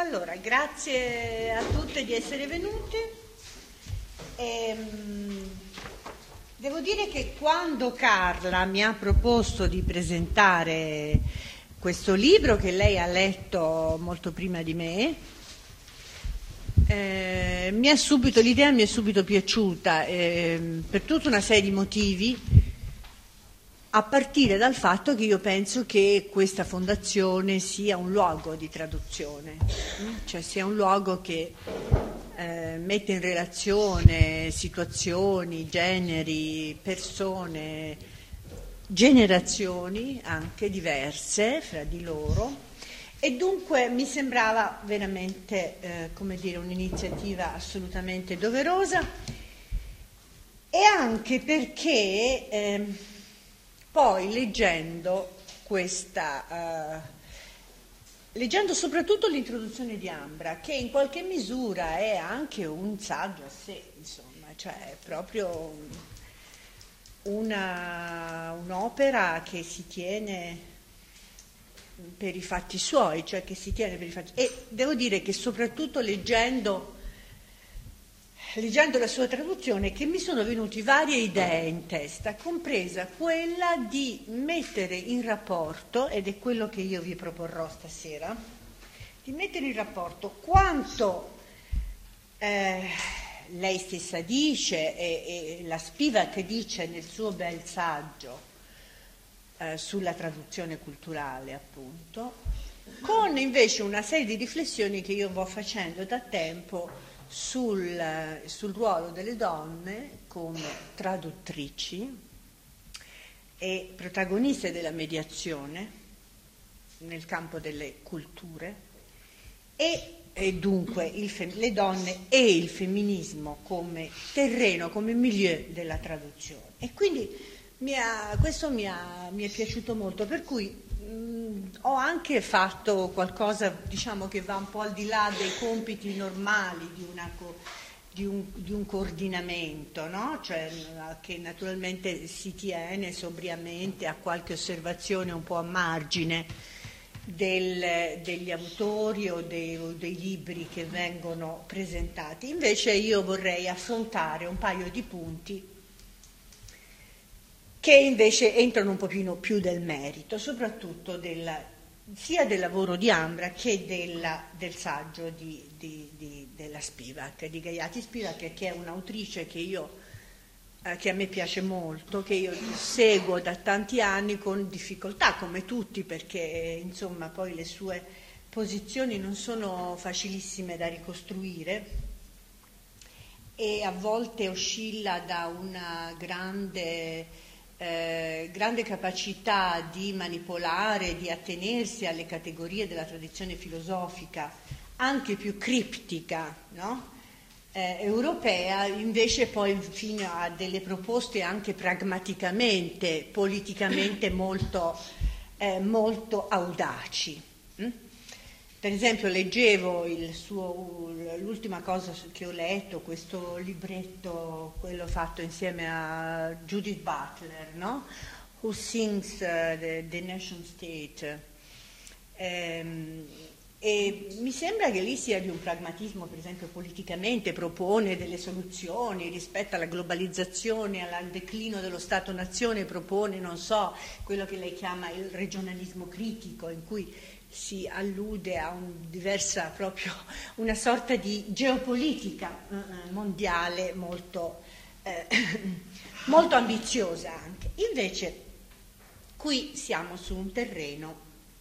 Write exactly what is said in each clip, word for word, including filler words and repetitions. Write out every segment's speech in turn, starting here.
Allora, grazie a tutte di essere venute. Ehm, devo dire che quando Carla mi ha proposto di presentare questo libro, che lei ha letto molto prima di me, eh, mi è subito, l'idea mi è subito piaciuta, eh, per tutta una serie di motivi, a partire dal fatto che io penso che questa fondazione sia un luogo di traduzione, cioè sia un luogo che eh, mette in relazione situazioni, generi, persone, generazioni anche diverse fra di loro, e dunque mi sembrava veramente eh, come dire, un'iniziativa assolutamente doverosa, e anche perché eh, poi leggendo questa, uh, leggendo soprattutto l'introduzione di Ambra, che in qualche misura è anche un saggio a sé, insomma, cioè è proprio una, un'opera che si tiene per i fatti suoi, cioè che si tiene per i fatti. E devo dire che soprattutto leggendo Leggendo la sua traduzione, che mi sono venuti varie idee in testa, compresa quella di mettere in rapporto, ed è quello che io vi proporrò stasera, di mettere in rapporto quanto eh, lei stessa dice e, e la Spivak dice nel suo bel saggio eh, sulla traduzione culturale, appunto, con invece una serie di riflessioni che io vo facendo da tempo Sul, sul ruolo delle donne come traduttrici e protagoniste della mediazione nel campo delle culture e, e dunque il, le donne e il femminismo come terreno, come milieu della traduzione. E quindi mi ha, questo mi, ha, mi è piaciuto molto, per cui ho anche fatto qualcosa, diciamo, che va un po' al di là dei compiti normali di, una, di, un, di un coordinamento, no? Cioè, che naturalmente si tiene sobriamente a qualche osservazione un po' a margine del, degli autori o dei, o dei libri che vengono presentati. Invece io vorrei affrontare un paio di punti che invece entrano un pochino più del merito, soprattutto del, sia del lavoro di Ambra che della, del saggio di, di, di, della Spivak, di Gayatri Spivak, che è un'autrice che, io, eh, che a me piace molto, che io seguo da tanti anni con difficoltà, come tutti, perché insomma poi le sue posizioni non sono facilissime da ricostruire e a volte oscilla da una grande... Eh, grande capacità di manipolare, di attenersi alle categorie della tradizione filosofica anche più criptica, no? eh, europea, invece poi fino a delle proposte anche pragmaticamente, politicamente molto, eh, molto audaci. Hm? Per esempio leggevo il suo, l'ultima cosa che ho letto, questo libretto, quello fatto insieme a Judith Butler, no? Who Sings uh, the, the Nation State. Ehm, e mi sembra che lì sia di un pragmatismo, per esempio politicamente, propone delle soluzioni rispetto alla globalizzazione, al declino dello Stato-nazione, propone, non so, quello che lei chiama il regionalismo critico, in cui si allude a un diversa, proprio una sorta di geopolitica eh, mondiale molto, eh, molto ambiziosa anche. Invece qui siamo su un terreno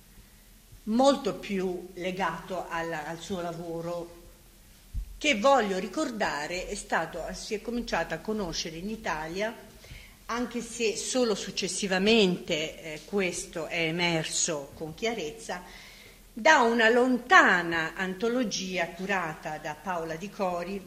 molto più legato al, al suo lavoro, che voglio ricordare è stato, si è cominciato a conoscere in Italia, anche se solo successivamente eh, questo è emerso con chiarezza, da una lontana antologia curata da Paola Di Cori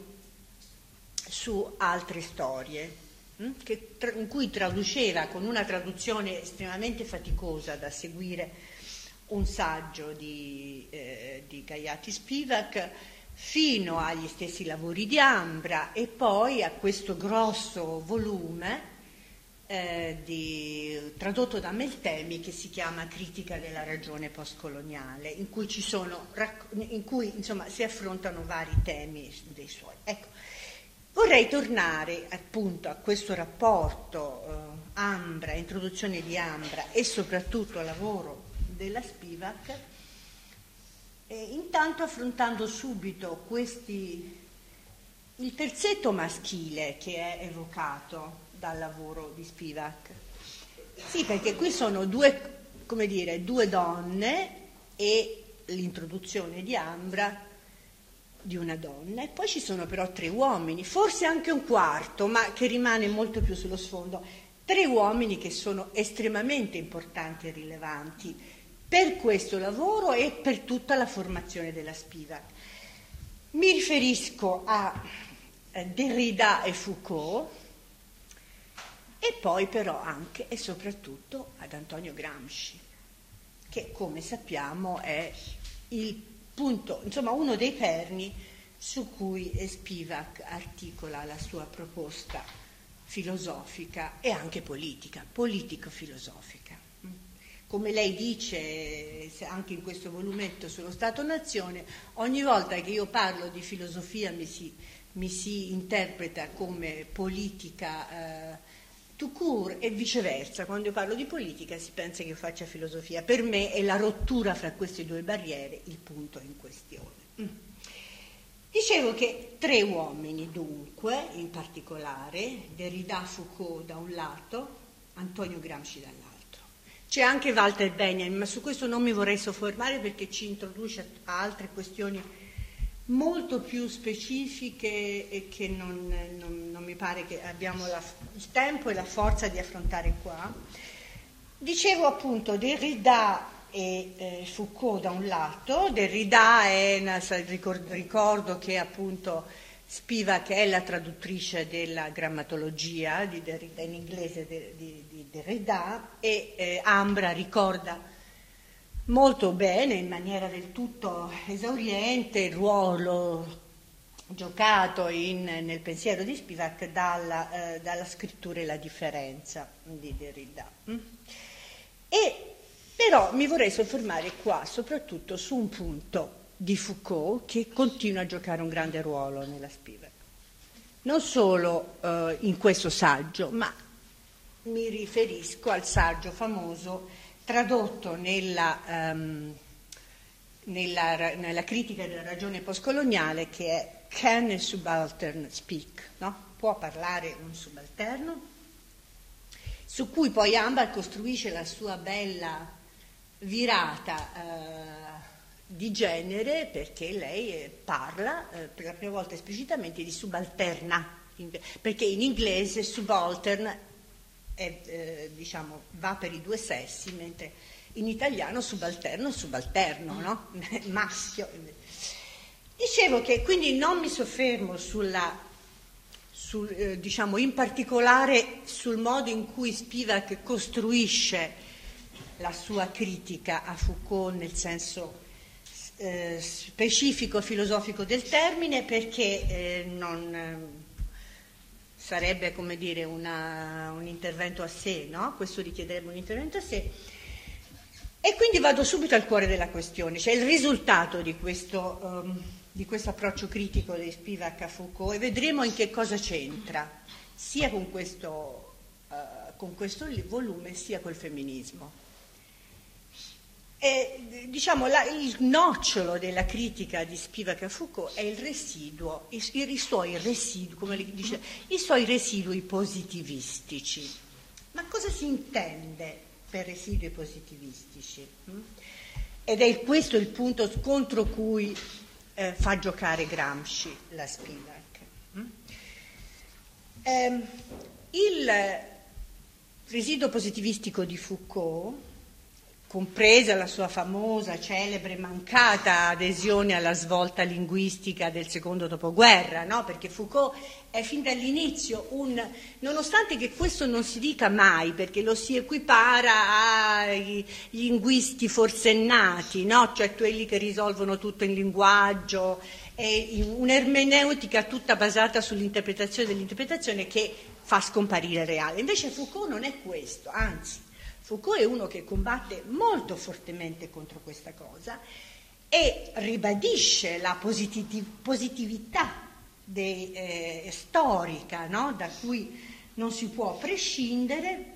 su altre storie, hm? che, in cui traduceva con una traduzione estremamente faticosa da seguire un saggio di, eh, di Gayatri Spivak fino agli stessi lavori di Ambra e poi a questo grosso volume eh, di, tradotto da Meltemi, che si chiama Critica della ragione postcoloniale, in cui, ci sono, in cui insomma, si affrontano vari temi dei suoi. Ecco, vorrei tornare appunto a questo rapporto eh, Ambra, introduzione di Ambra e soprattutto al lavoro della Spivak, eh, intanto affrontando subito questi, il terzetto maschile che è evocato dal lavoro di Spivak. Sì, perché qui sono due, come dire, due donne e l'introduzione di Ambra di una donna, e poi ci sono però tre uomini, forse anche un quarto, ma che rimane molto più sullo sfondo. Tre uomini che sono estremamente importanti e rilevanti per questo lavoro e per tutta la formazione della Spivak. Mi riferisco a Derrida e Foucault e poi però anche e soprattutto ad Antonio Gramsci, che come sappiamo è il punto, insomma uno dei perni su cui Spivak articola la sua proposta filosofica e anche politica, politico-filosofica. Come lei dice anche in questo volumetto sullo Stato-Nazione, ogni volta che io parlo di filosofia mi si, mi si interpreta come politica eh, tout court e viceversa. Quando io parlo di politica si pensa che io faccia filosofia. Per me è la rottura fra queste due barriere il punto in questione. Mm. Dicevo che tre uomini dunque, in particolare, Derrida, Foucault da un lato, Antonio Gramsci dall'altro. C'è anche Walter Benjamin, ma su questo non mi vorrei soffermare perché ci introduce a altre questioni molto più specifiche e che non, non, non mi pare che abbiamo la, il tempo e la forza di affrontare qua. Dicevo appunto Derrida e eh, Foucault da un lato. Derrida è, una, ricordo, ricordo che appunto Spivak è la traduttrice della grammatologia di Derrida, in inglese di, di, di Derrida, e eh, Ambra ricorda molto bene, in maniera del tutto esauriente, il ruolo giocato in, nel pensiero di Spivak dalla, eh, dalla scrittura e la differenza di Derrida. Mm? E però mi vorrei soffermare qua soprattutto su un punto di Foucault che continua a giocare un grande ruolo nella Spivak. Non solo eh, in questo saggio, ma mi riferisco al saggio famoso tradotto nella, um, nella, nella critica della ragione postcoloniale, che è Can a Subaltern Speak? No? Può parlare un subalterno? Su cui poi Ambra costruisce la sua bella virata uh, di genere, perché lei parla eh, per la prima volta esplicitamente di subalterna, perché in inglese subaltern è, eh, diciamo, va per i due sessi, mentre in italiano subalterno subalterno, no? Maschio. Dicevo che quindi non mi soffermo sulla, sul, eh, diciamo in particolare sul modo in cui Spivak costruisce la sua critica a Foucault nel senso eh, specifico filosofico del termine, perché eh, non eh, sarebbe, come dire, una, un intervento a sé, no? Questo richiederebbe un intervento a sé. E quindi vado subito al cuore della questione, cioè il risultato di questo, um, di questo approccio critico di Spivak a Foucault, e vedremo in che cosa c'entra, sia con questo, uh, con questo volume, sia col femminismo. E, diciamo, la, il nocciolo della critica di Spivak a Foucault è il residuo, i, i suoi residui, come dice, i suoi residui positivistici. Ma cosa si intende per residui positivistici? Ed è questo il punto contro cui eh, fa giocare Gramsci la Spivak. Eh, il residuo positivistico di Foucault compresa la sua famosa, celebre, mancata adesione alla svolta linguistica del secondo dopoguerra, no? Perché Foucault è fin dall'inizio un, nonostante che questo non si dica mai, perché lo si equipara ai linguisti forsennati, no? Cioè quelli che risolvono tutto in linguaggio, è un'ermeneutica tutta basata sull'interpretazione dell'interpretazione che fa scomparire il reale. Invece Foucault non è questo, anzi, Foucault è uno che combatte molto fortemente contro questa cosa e ribadisce la positiv- positività de, eh, storica, no? Da cui non si può prescindere,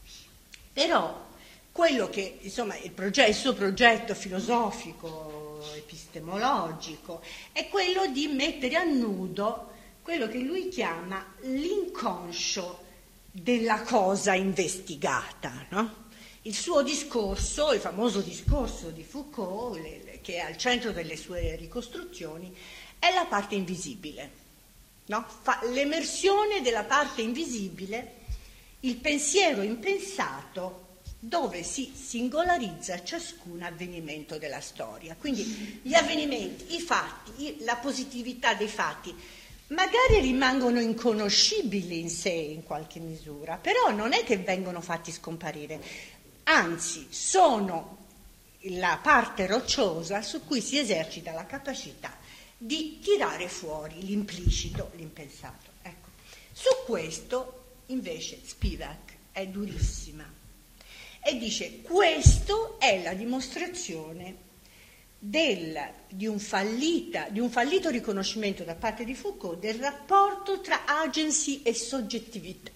però quello che, insomma, il, progetto, il suo progetto filosofico, epistemologico, è quello di mettere a nudo quello che lui chiama l'inconscio della cosa investigata, no? Il suo discorso, il famoso discorso di Foucault, le, che è al centro delle sue ricostruzioni, è la parte invisibile, no? Fa l'emersione della parte invisibile, il pensiero impensato, dove si singolarizza ciascun avvenimento della storia. Quindi gli avvenimenti, i fatti, la positività dei fatti, magari rimangono inconoscibili in sé in qualche misura, però non è che vengono fatti scomparire, anzi sono la parte rocciosa su cui si esercita la capacità di tirare fuori l'implicito, l'impensato. Ecco. Su questo invece Spivak è durissima e dice: questo è la dimostrazione del, di, un fallita, di un fallito riconoscimento da parte di Foucault del rapporto tra agency e soggettività.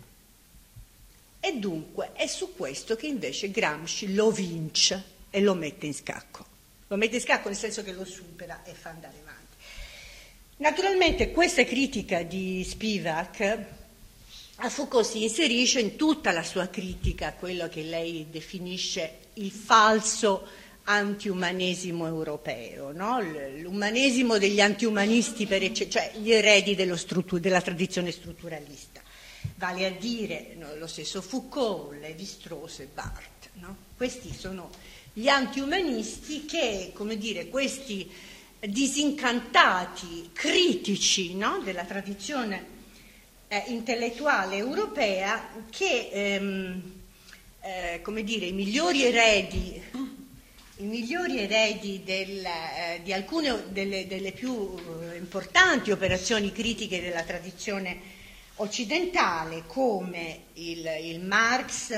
E dunque è su questo che invece Gramsci lo vince e lo mette in scacco. Lo mette in scacco nel senso che lo supera e fa andare avanti. Naturalmente questa critica di Spivak a Foucault si inserisce in tutta la sua critica a quello che lei definisce il falso antiumanesimo europeo, no? L'umanesimo degli antiumanisti, per ecce- cioè gli eredi dello struttur- della tradizione strutturalista, vale a dire no, lo stesso Foucault, Lévi-Strauss e Barthes, no? Questi sono gli antiumanisti che, come dire, questi disincantati critici, no? Della tradizione eh, intellettuale europea che, ehm, eh, come dire, i migliori eredi I migliori eredi del, eh, di alcune delle, delle più eh, importanti operazioni critiche della tradizione occidentale, come il, il Marx,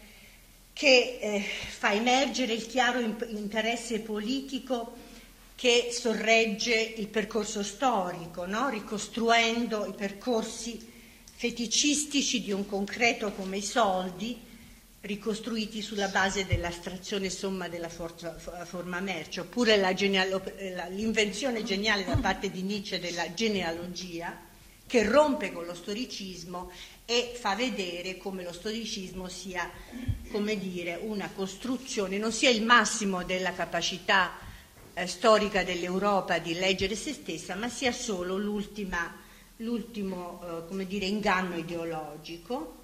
che eh, fa emergere il chiaro interesse politico che sorregge il percorso storico, no? Ricostruendo i percorsi feticistici di un concreto come i soldi, ricostruiti sulla base dell'astrazione somma della forza, forma merce, oppure la genealo, l'invenzione geniale da parte di Nietzsche della genealogia, che rompe con lo storicismo e fa vedere come lo storicismo sia, come dire, una costruzione, non sia il massimo della capacità eh, storica dell'Europa di leggere se stessa, ma sia solo l'ultima, l'ultimo eh, come dire, inganno ideologico.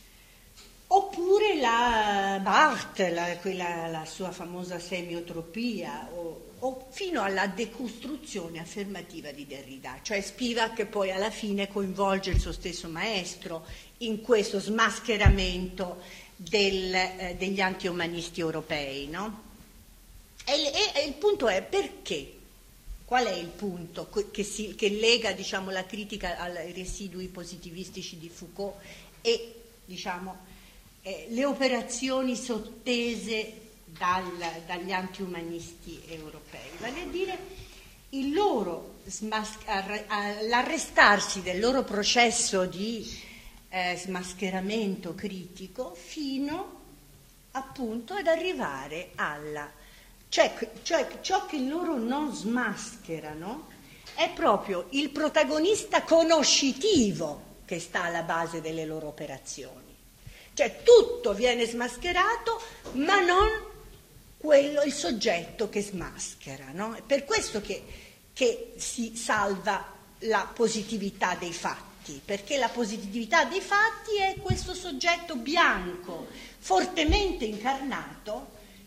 Oppure la Barthes, la, quella, la sua famosa semiotropia, o, o fino alla decostruzione affermativa di Derrida, cioè Spivak che poi alla fine coinvolge il suo stesso maestro in questo smascheramento del, eh, degli antiumanisti europei, no? E, e, e il punto è perché? Qual è il punto che, si, che lega, diciamo, la critica ai residui positivistici di Foucault e, diciamo, Eh, le operazioni sottese dal, dagli antiumanisti europei, vale a dire il loro smas- l'arrestarsi del loro processo di eh, smascheramento critico fino appunto ad arrivare alla cioè, cioè ciò che loro non smascherano è proprio il protagonista conoscitivo che sta alla base delle loro operazioni. Cioè tutto viene smascherato, ma non quello, il soggetto che smaschera, no? È per questo che, che si salva la positività dei fatti, perché la positività dei fatti è questo soggetto bianco, fortemente incarnato,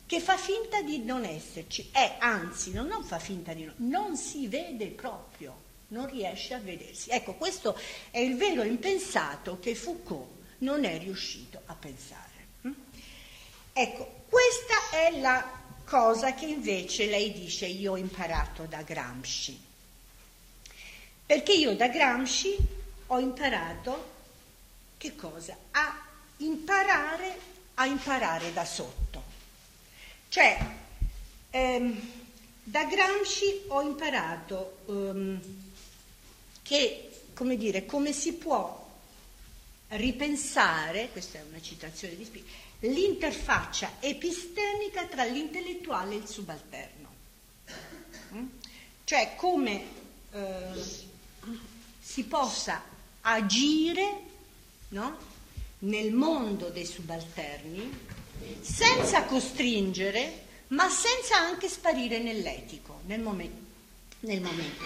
che fa finta di non esserci, è anzi, non, non fa finta di non, non si vede proprio, non riesce a vedersi. Ecco, questo è il vero impensato che Foucault non è riuscito a pensare. Ecco, questa è la cosa che invece lei dice io ho imparato da Gramsci. Perché io da Gramsci ho imparato che cosa? A imparare, a imparare da sotto. Cioè, ehm, da Gramsci ho imparato ehm, che, come dire, come si può ripensare, questa è una citazione di Spinoza, l'interfaccia epistemica tra l'intellettuale e il subalterno. Mm? Cioè, come eh, si possa agire, no? Nel mondo dei subalterni senza costringere, ma senza anche sparire nell'etico, nel momento, nel momento.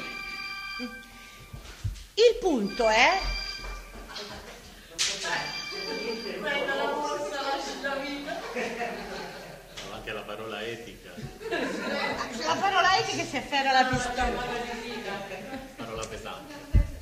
Il punto è anche la parola etica. La parola etica si afferra alla pistola. Parola pesante.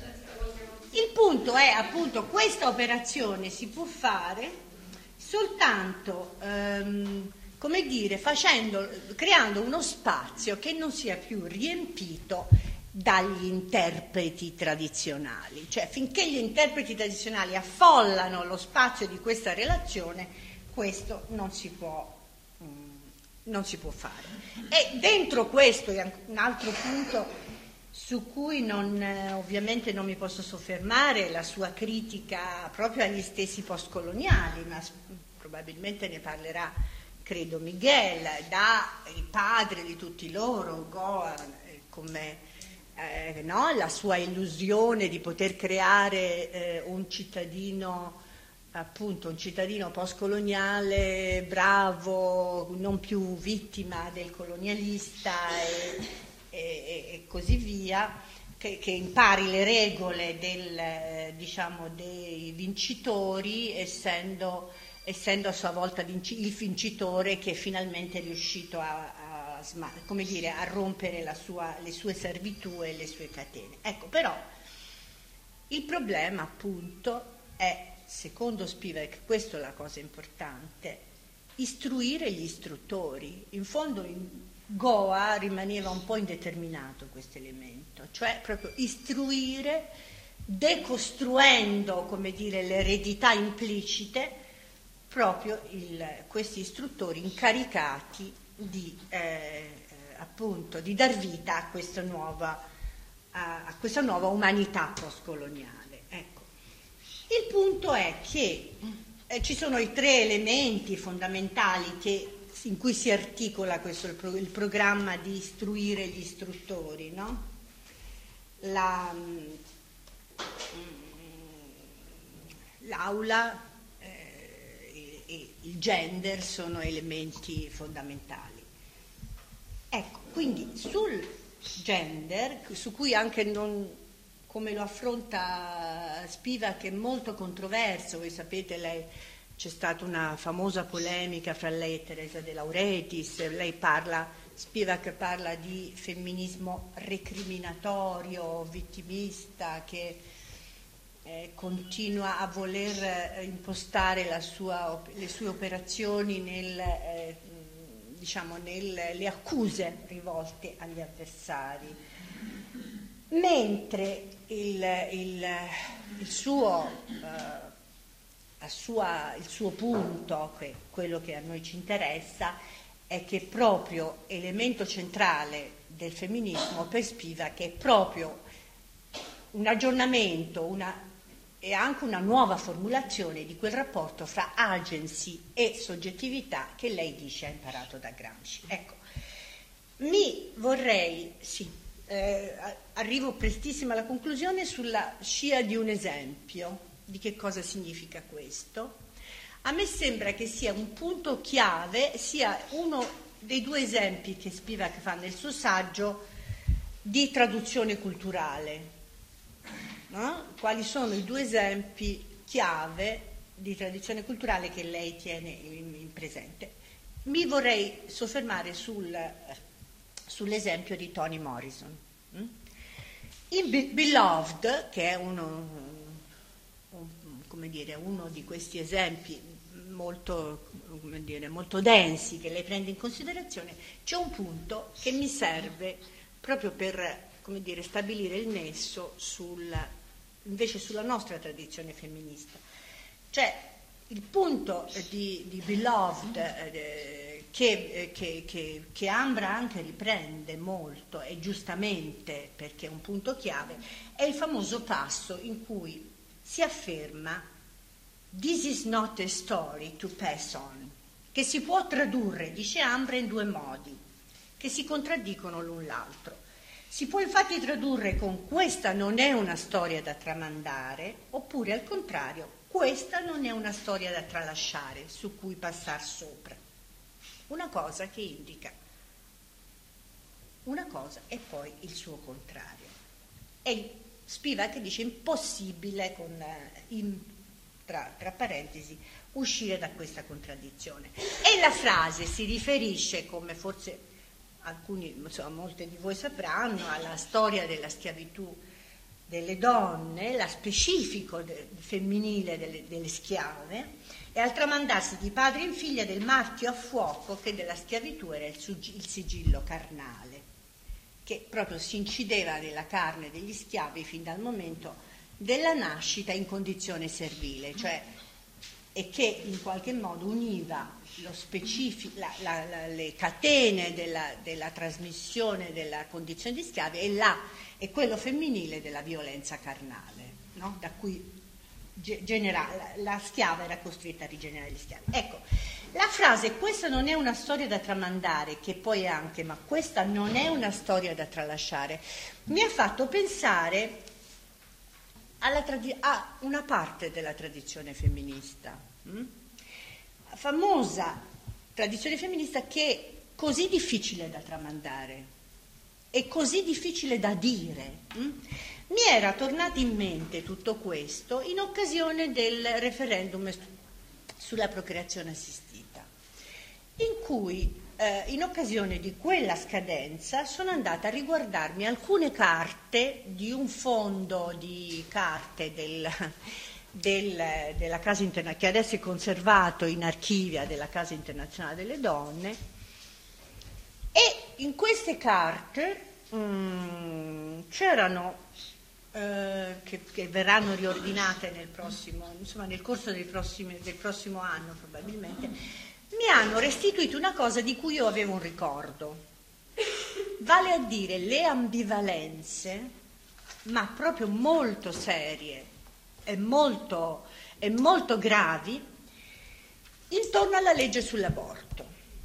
Il punto è appunto questa operazione si può fare soltanto, ehm, come dire, facendo, creando uno spazio che non sia più riempito dagli interpreti tradizionali. Cioè, finché gli interpreti tradizionali affollano lo spazio di questa relazione, questo non si può, mh, non si può fare. E dentro questo è un altro punto su cui non, eh, ovviamente non mi posso soffermare, la sua critica proprio agli stessi postcoloniali, ma probabilmente ne parlerà, credo, Miguel, da il padre di tutti loro, Goa, eh, come eh, no? La sua illusione di poter creare eh, un cittadino, appunto un cittadino postcoloniale, bravo, non più vittima del colonialista e E, e così via, che, che impari le regole del, diciamo, dei vincitori, essendo, essendo a sua volta vinci, il vincitore che finalmente è riuscito a, a, come dire, a rompere la sua, le sue servitù e le sue catene. Ecco, però il problema appunto è, secondo Spivak, questa è la cosa importante, istruire gli istruttori. In fondo in Goa rimaneva un po' indeterminato questo elemento, cioè proprio istruire, decostruendo, come dire, le eredità implicite, proprio il, questi istruttori incaricati di, eh, appunto, di dar vita a questa nuova, a, a questa nuova umanità postcoloniale. Ecco. Il punto è che eh, ci sono i tre elementi fondamentali che in cui si articola questo il, pro, il programma di istruire gli istruttori, no? La, l'aula eh, e il gender sono elementi fondamentali. Ecco, quindi sul gender, su cui anche non, come lo affronta Spivak, è molto controverso, voi sapete, lei c'è stata una famosa polemica fra lei e Teresa De Lauretis, lei parla, Spivak parla di femminismo recriminatorio, vittimista, che eh, continua a voler eh, impostare la sua, le sue operazioni nel, eh, diciamo, nelle accuse rivolte agli avversari. Mentre il, il, il suo... Eh, La sua, il suo punto, che quello che a noi ci interessa, è che proprio elemento centrale del femminismo per Spivak è proprio un aggiornamento una, e anche una nuova formulazione di quel rapporto fra agency e soggettività che lei dice ha imparato da Gramsci. Ecco, mi vorrei, sì, eh, arrivo prestissimo alla conclusione sulla scia di un esempio. Di che cosa significa questo? A me sembra che sia un punto chiave, sia uno dei due esempi che Spivak fa nel suo saggio di traduzione culturale. No? Quali sono i due esempi chiave di tradizione culturale che lei tiene in, in presente? mi vorrei soffermare sul, sull'esempio di Toni Morrison. In Be- Beloved, che è uno, un, come dire, uno di questi esempi molto, come dire, molto densi che lei prende in considerazione, c'è un punto che mi serve proprio per, come dire, stabilire il nesso sul, invece sulla nostra tradizione femminista. Cioè, il punto di, di Beloved eh, che, eh, che, che, che Ambra anche riprende molto, e giustamente perché è un punto chiave, è il famoso passo in cui si afferma "This is not a story to pass on", che si può tradurre, dice Ambra, in due modi che si contraddicono l'un l'altro. Si può infatti tradurre con "questa non è una storia da tramandare", oppure al contrario, "questa non è una storia da tralasciare, su cui passar sopra". Una cosa che indica una cosa e poi il suo contrario. E Spivak dice impossibile, con, in, tra, tra parentesi, uscire da questa contraddizione. E la frase si riferisce, come forse alcuni, insomma, molte di voi sapranno, alla storia della schiavitù delle donne, la specifico de, femminile delle, delle schiave, e al tramandarsi di padre in figlia del marchio a fuoco che della schiavitù era il, il sigillo carnale, che proprio si incideva nella carne degli schiavi fin dal momento della nascita in condizione servile, cioè, e che in qualche modo univa lo specifico, la, la, la, le catene della, della trasmissione della condizione di schiavi e, la, e quello femminile della violenza carnale, no? Da cui genera, la, la schiava era costretta a rigenerare gli schiavi. Ecco, la frase "questa non è una storia da tramandare", che poi è anche "ma questa non è una storia da tralasciare", mi ha fatto pensare alla tradi- a una parte della tradizione femminista, hm? famosa tradizione femminista, che è così difficile da tramandare e così difficile da dire. Hm? Mi era tornato in mente tutto questo in occasione del referendum sulla procreazione assistita, in cui eh, in occasione di quella scadenza sono andata a riguardarmi alcune carte di un fondo di carte del, del, della Casa Internazionale, che adesso è conservato in archivia della Casa Internazionale delle Donne, e in queste carte mh, c'erano eh, che, che verranno riordinate nel prossimo, insomma nel corso dei prossimi, del prossimo anno probabilmente, mi hanno restituito una cosa di cui io avevo un ricordo, vale a dire le ambivalenze, ma proprio molto serie e molto, e molto gravi, intorno alla legge sull'aborto.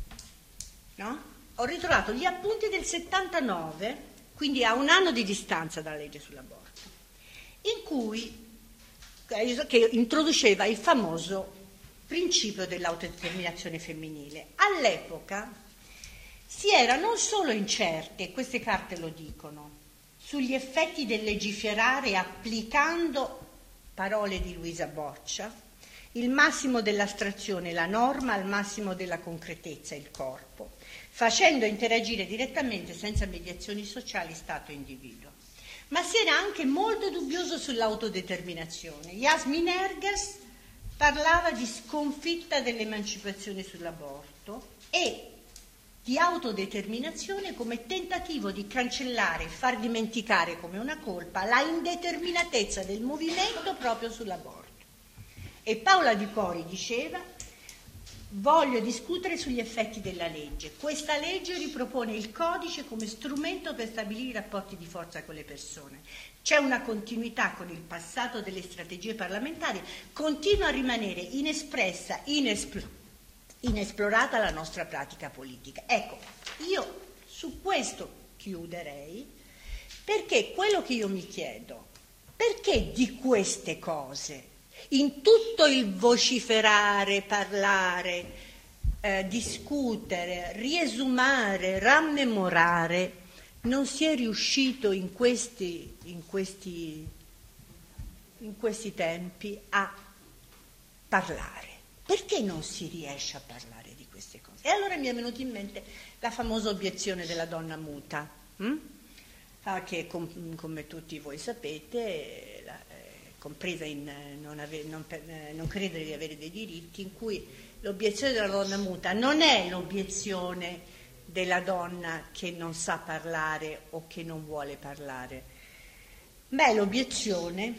No? Ho ritrovato gli appunti del settantanove, quindi a un anno di distanza dalla legge sull'aborto, in cui che introduceva il famoso principio dell'autodeterminazione femminile. All'epoca si era non solo incerte, queste carte lo dicono, sugli effetti del legiferare applicando, parole di Luisa Boccia, il massimo dell'astrazione, la norma, al massimo della concretezza, il corpo, facendo interagire direttamente senza mediazioni sociali Stato e individuo. Ma si era anche molto dubbioso sull'autodeterminazione. Yasmin Ergas parlava di sconfitta dell'emancipazione sull'aborto e di autodeterminazione come tentativo di cancellare e far dimenticare come una colpa la indeterminatezza del movimento proprio sull'aborto. E Paola Di Cori diceva: voglio discutere sugli effetti della legge. Questa legge ripropone il codice come strumento per stabilire i rapporti di forza con le persone. C'è una continuità con il passato delle strategie parlamentari, continua a rimanere inespressa, inespl- inesplorata la nostra pratica politica. Ecco, io su questo chiuderei, perché quello che io mi chiedo, perché di queste cose, in tutto il vociferare, parlare, eh, discutere, riesumare, rammemorare, non si è riuscito in questi, in questi, in questi tempi a parlare? Perché non si riesce a parlare di queste cose. E allora mi è venuta in mente la famosa obiezione della donna muta, hm? ah, che com- come tutti voi sapete, la, eh, compresa in eh, non, ave- non, per, eh, non credere di avere dei diritti, in cui l'obiezione della donna muta non è l'obiezione della donna che non sa parlare o che non vuole parlare, ma è l'obiezione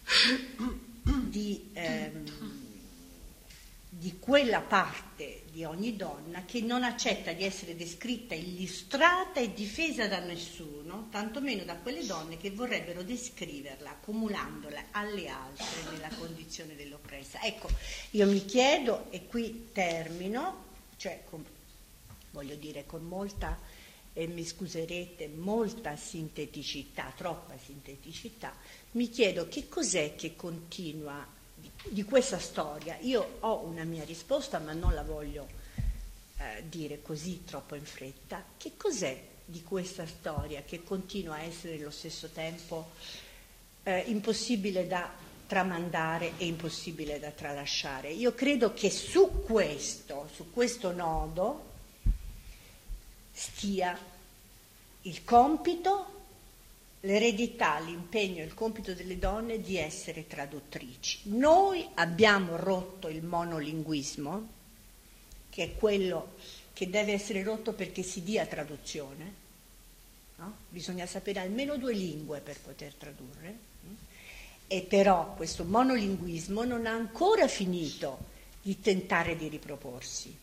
di, ehm, di quella parte di ogni donna che non accetta di essere descritta, illustrata e difesa da nessuno, tantomeno da quelle donne che vorrebbero descriverla accumulandola alle altre nella condizione dell'oppressa. Ecco, io mi chiedo, e qui termino, cioè con, voglio dire con molta, e mi scuserete, molta sinteticità, troppa sinteticità, mi chiedo che cos'è che continua di, di questa storia. Io ho una mia risposta, ma non la voglio eh, dire così troppo in fretta. Che cos'è di questa storia che continua a essere allo stesso tempo eh, impossibile da tramandare e impossibile da tralasciare? Io credo che su questo, su questo nodo, stia il compito, l'eredità, l'impegno e il compito delle donne di essere traduttrici. Noi abbiamo rotto il monolinguismo, che è quello che deve essere rotto perché si dia traduzione, no? Bisogna sapere almeno due lingue per poter tradurre, e però questo monolinguismo non ha ancora finito di tentare di riproporsi.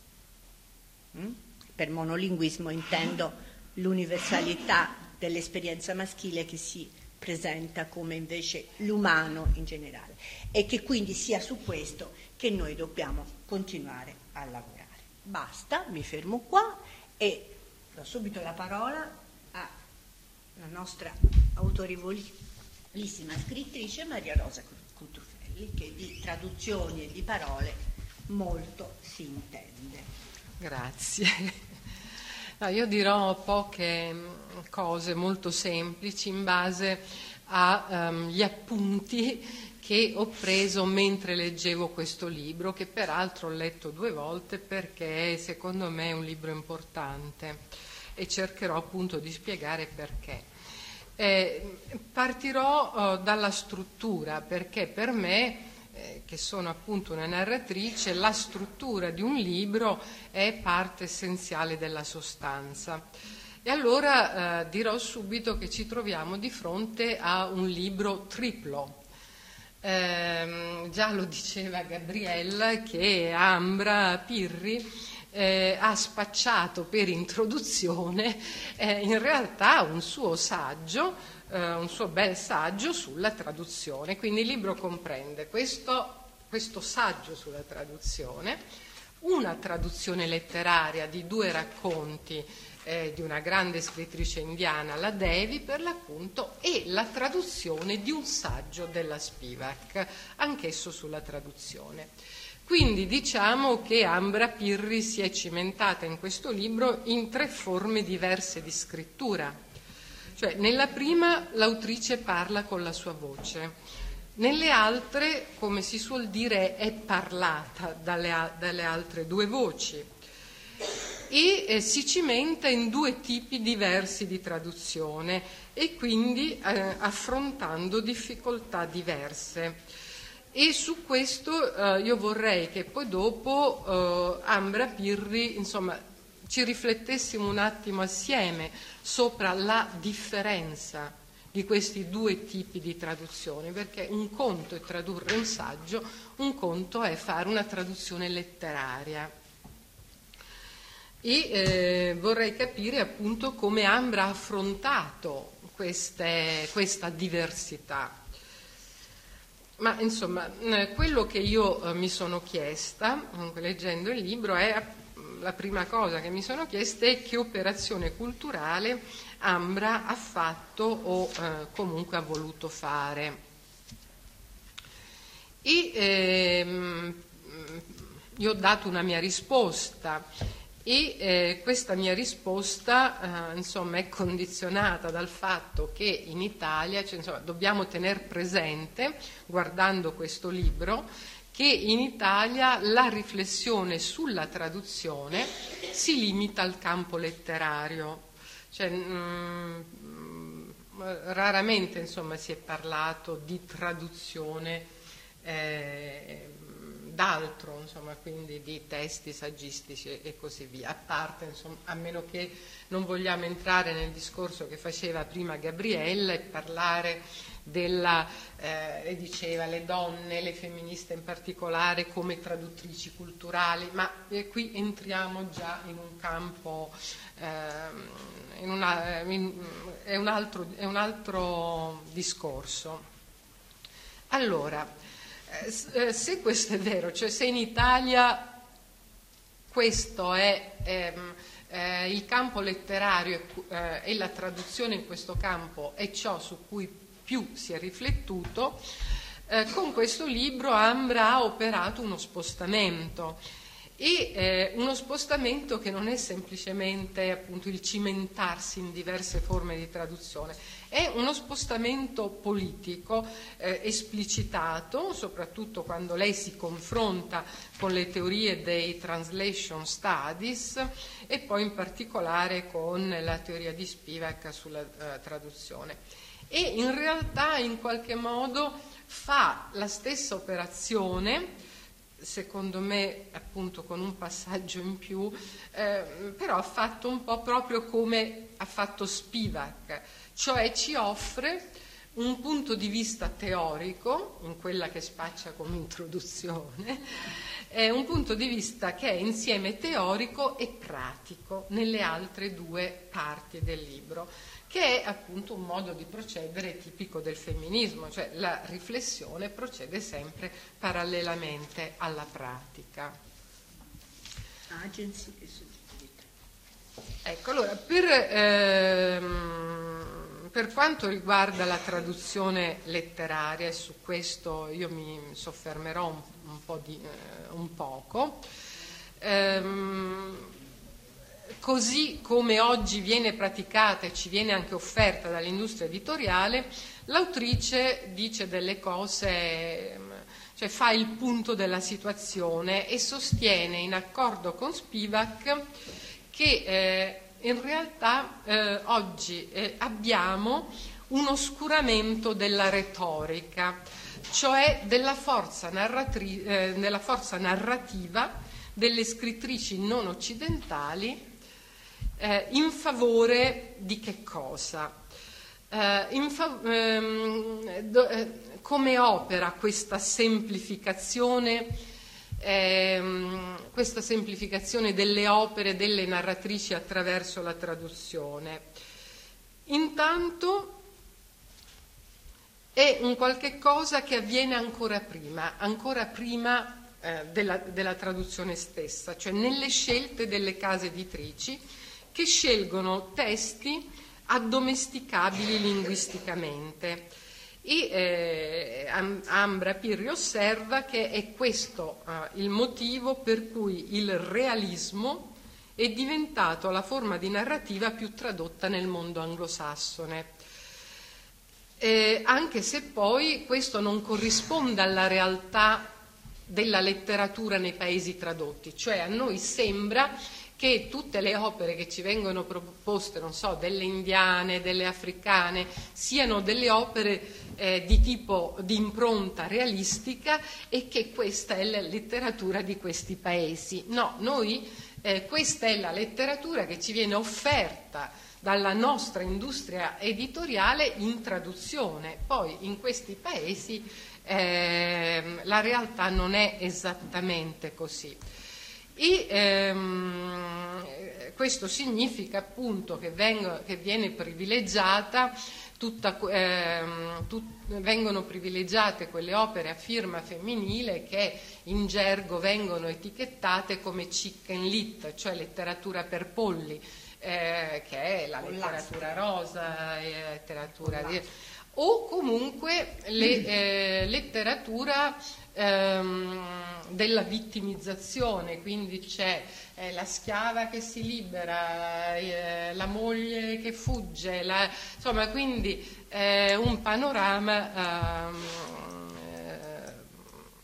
Per monolinguismo intendo l'universalità dell'esperienza maschile che si presenta come invece l'umano in generale, e che quindi sia su questo che noi dobbiamo continuare a lavorare. Basta, mi fermo qua e do subito la parola alla nostra autorevolissima scrittrice Maria Rosa Cutrufelli, che di traduzioni e di parole molto si intende. Grazie. No, io dirò poche cose molto semplici in base agli um, appunti che ho preso mentre leggevo questo libro, che peraltro ho letto due volte perché secondo me è un libro importante e cercherò appunto di spiegare perché. Eh, partirò uh, dalla struttura, perché per me, eh, che sono appunto una narratrice, la struttura di un libro è parte essenziale della sostanza. E allora eh, dirò subito che ci troviamo di fronte a un libro triplo. Eh, già lo diceva Gabriella che Ambra Pirri eh, ha spacciato per introduzione eh, in realtà un suo saggio, eh, un suo bel saggio sulla traduzione. Quindi il libro comprende questo, questo saggio sulla traduzione, una traduzione letteraria di due racconti eh, di una grande scrittrice indiana, la Devi per l'appunto, e la traduzione di un saggio della Spivak, anch'esso sulla traduzione. Quindi diciamo che Ambra Pirri si è cimentata in questo libro in tre forme diverse di scrittura. Cioè, nella prima l'autrice parla con la sua voce, nelle altre, come si suol dire, è parlata dalle, dalle altre due voci, e eh, si cimenta in due tipi diversi di traduzione e quindi eh, affrontando difficoltà diverse. E su questo eh, io vorrei che poi dopo eh, Ambra Pirri, insomma, ci riflettessimo un attimo assieme sopra la differenza di questi due tipi di traduzione, perché un conto è tradurre un saggio, un conto è fare una traduzione letteraria. E eh, vorrei capire appunto come Ambra ha affrontato queste, questa diversità. Ma insomma, quello che io eh, mi sono chiesta, leggendo il libro, è la prima cosa che mi sono chiesta è che operazione culturale Ambra ha fatto o eh, comunque ha voluto fare. E ehm, io ho dato una mia risposta e eh, questa mia risposta eh, insomma è condizionata dal fatto che in Italia, cioè, insomma, dobbiamo tener presente, guardando questo libro, che in Italia la riflessione sulla traduzione si limita al campo letterario, cioè mh, raramente insomma si è parlato di traduzione eh, d'altro, insomma, quindi di testi saggistici e, e così via, a parte, insomma, a meno che non vogliamo entrare nel discorso che faceva prima Gabriella e parlare della, eh, e diceva le donne, le femministe in particolare come traduttrici culturali, ma eh, qui entriamo già in un campo, eh, in una, in, è, un altro, è un altro discorso. Allora, eh, se questo è vero, cioè se in Italia questo è ehm, eh, il campo letterario eh, e la traduzione in questo campo è ciò su cui più si è riflettuto, eh, con questo libro Ambra ha operato uno spostamento e eh, uno spostamento che non è semplicemente appunto il cimentarsi in diverse forme di traduzione, è uno spostamento politico eh, esplicitato, soprattutto quando lei si confronta con le teorie dei translation studies e poi in particolare con la teoria di Spivak sulla uh, traduzione. E in realtà in qualche modo fa la stessa operazione, secondo me appunto con un passaggio in più, eh, però ha fatto un po' proprio come ha fatto Spivak, cioè ci offre un punto di vista teorico, in quella che spaccia come introduzione, è un punto di vista che è insieme teorico e pratico nelle altre due parti del libro, che è appunto un modo di procedere tipico del femminismo, cioè la riflessione procede sempre parallelamente alla pratica. Agency e soggettività. Ecco, allora, per, ehm, per quanto riguarda la traduzione letteraria, e su questo io mi soffermerò un, un po' di, eh, un poco, ehm, così come oggi viene praticata e ci viene anche offerta dall'industria editoriale, l'autrice dice delle cose, cioè fa il punto della situazione e sostiene, in accordo con Spivak, che eh, in realtà eh, oggi eh, abbiamo un oscuramento della retorica, cioè della forza, narratri- eh, della forza narrativa delle scrittrici non occidentali Eh, in favore di che cosa? Eh, in fa- ehm, do, eh, come opera questa semplificazione, ehm, questa semplificazione delle opere delle narratrici attraverso la traduzione? Intanto è un qualche cosa che avviene ancora prima, ancora prima eh, della, della traduzione stessa, cioè nelle scelte delle case editrici, che scelgono testi addomesticabili linguisticamente. E eh, Ambra Pirri osserva che è questo eh, il motivo per cui il realismo è diventato la forma di narrativa più tradotta nel mondo anglosassone. Eh, anche se poi questo non corrisponde alla realtà della letteratura nei paesi tradotti, cioè a noi sembra che tutte le opere che ci vengono proposte, non so, delle indiane, delle africane, siano delle opere eh, di tipo di impronta realistica e che questa è la letteratura di questi paesi. No, noi eh, questa è la letteratura che ci viene offerta dalla nostra industria editoriale in traduzione. Poi in questi paesi eh, la realtà non è esattamente così. E ehm, questo significa appunto che, vengo, che viene privilegiata tutta, ehm, tut, vengono privilegiate quelle opere a firma femminile che in gergo vengono etichettate come chicken lit, cioè letteratura per polli, eh, che è la letteratura rosa, eh, letteratura di, o comunque le, eh, letteratura ehm, della vittimizzazione, quindi c'è eh, la schiava che si libera, eh, la moglie che fugge, la, insomma quindi eh, un panorama ehm, eh,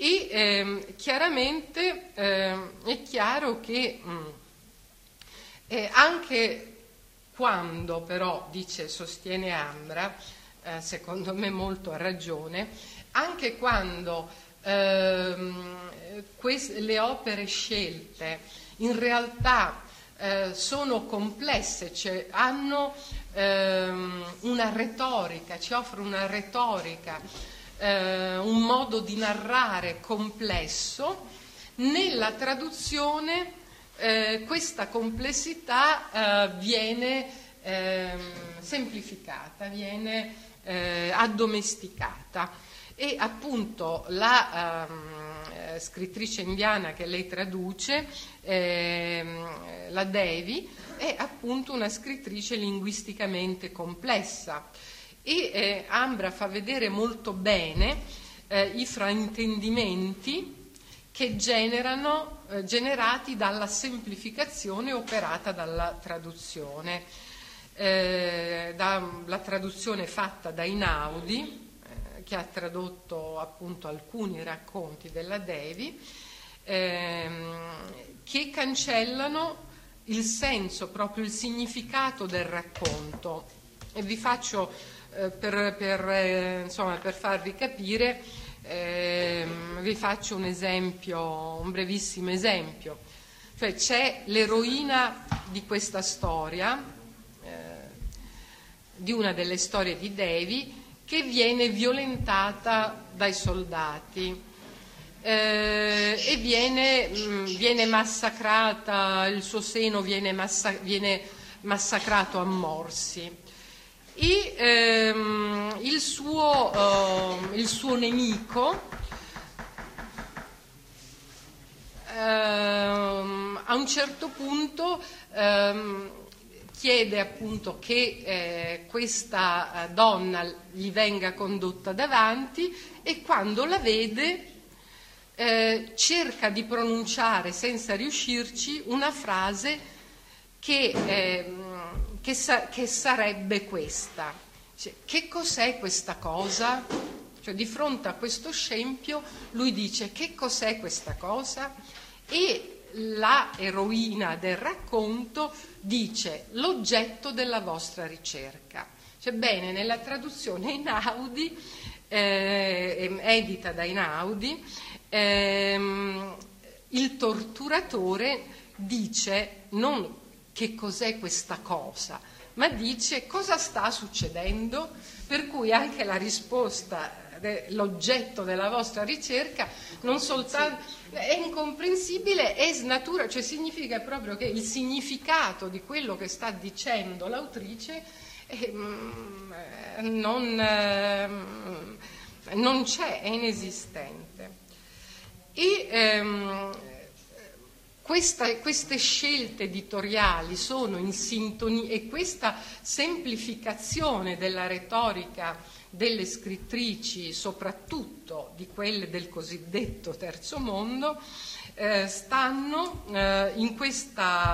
E eh, chiaramente eh, è chiaro che mh, eh, anche quando però, dice, sostiene Ambra, eh, secondo me molto a ragione, anche quando ehm, quest- le opere scelte in realtà eh, sono complesse, cioè hanno ehm, una retorica, ci offrono una retorica, Uh, un modo di narrare complesso, nella traduzione uh, questa complessità uh, viene uh, semplificata, viene uh, addomesticata, e appunto la uh, scrittrice indiana che lei traduce, uh, la Devi, è appunto una scrittrice linguisticamente complessa. E eh, Ambra fa vedere molto bene eh, i fraintendimenti che generano, eh, generati dalla semplificazione operata dalla traduzione. Eh, da, la traduzione fatta da Einaudi, eh, che ha tradotto appunto alcuni racconti della Devi, ehm, che cancellano il senso, proprio il significato del racconto. E vi faccio Eh, per, per, eh, insomma, per farvi capire, eh, vi faccio un esempio, un brevissimo esempio. Cioè, c'è l'eroina di questa storia, eh, di una delle storie di Devi, che viene violentata dai soldati eh, e viene, mh, viene massacrata, il suo seno viene, massa- viene massacrato a morsi. E ehm, il, suo, eh, il suo nemico ehm, a un certo punto ehm, chiede appunto che eh, questa donna gli venga condotta davanti, e quando la vede eh, cerca di pronunciare senza riuscirci una frase che eh, Che, sa- che sarebbe questa. Cioè, che cos'è questa cosa? Cioè, di fronte a questo scempio lui dice: che cos'è questa cosa? E la eroina del racconto dice: l'oggetto della vostra ricerca. Cioè, bene, nella traduzione Einaudi, eh, edita da Einaudi, ehm, il torturatore dice non che cos'è questa cosa, ma dice cosa sta succedendo, per cui anche la risposta, l'oggetto della vostra ricerca, non soltanto è incomprensibile, è snatura, cioè significa proprio che il significato di quello che sta dicendo l'autrice eh, non, eh, non c'è, è inesistente. E ehm, Questa, queste scelte editoriali sono in sintonia, e questa semplificazione della retorica delle scrittrici, soprattutto di quelle del cosiddetto terzo mondo, eh, stanno eh, in questa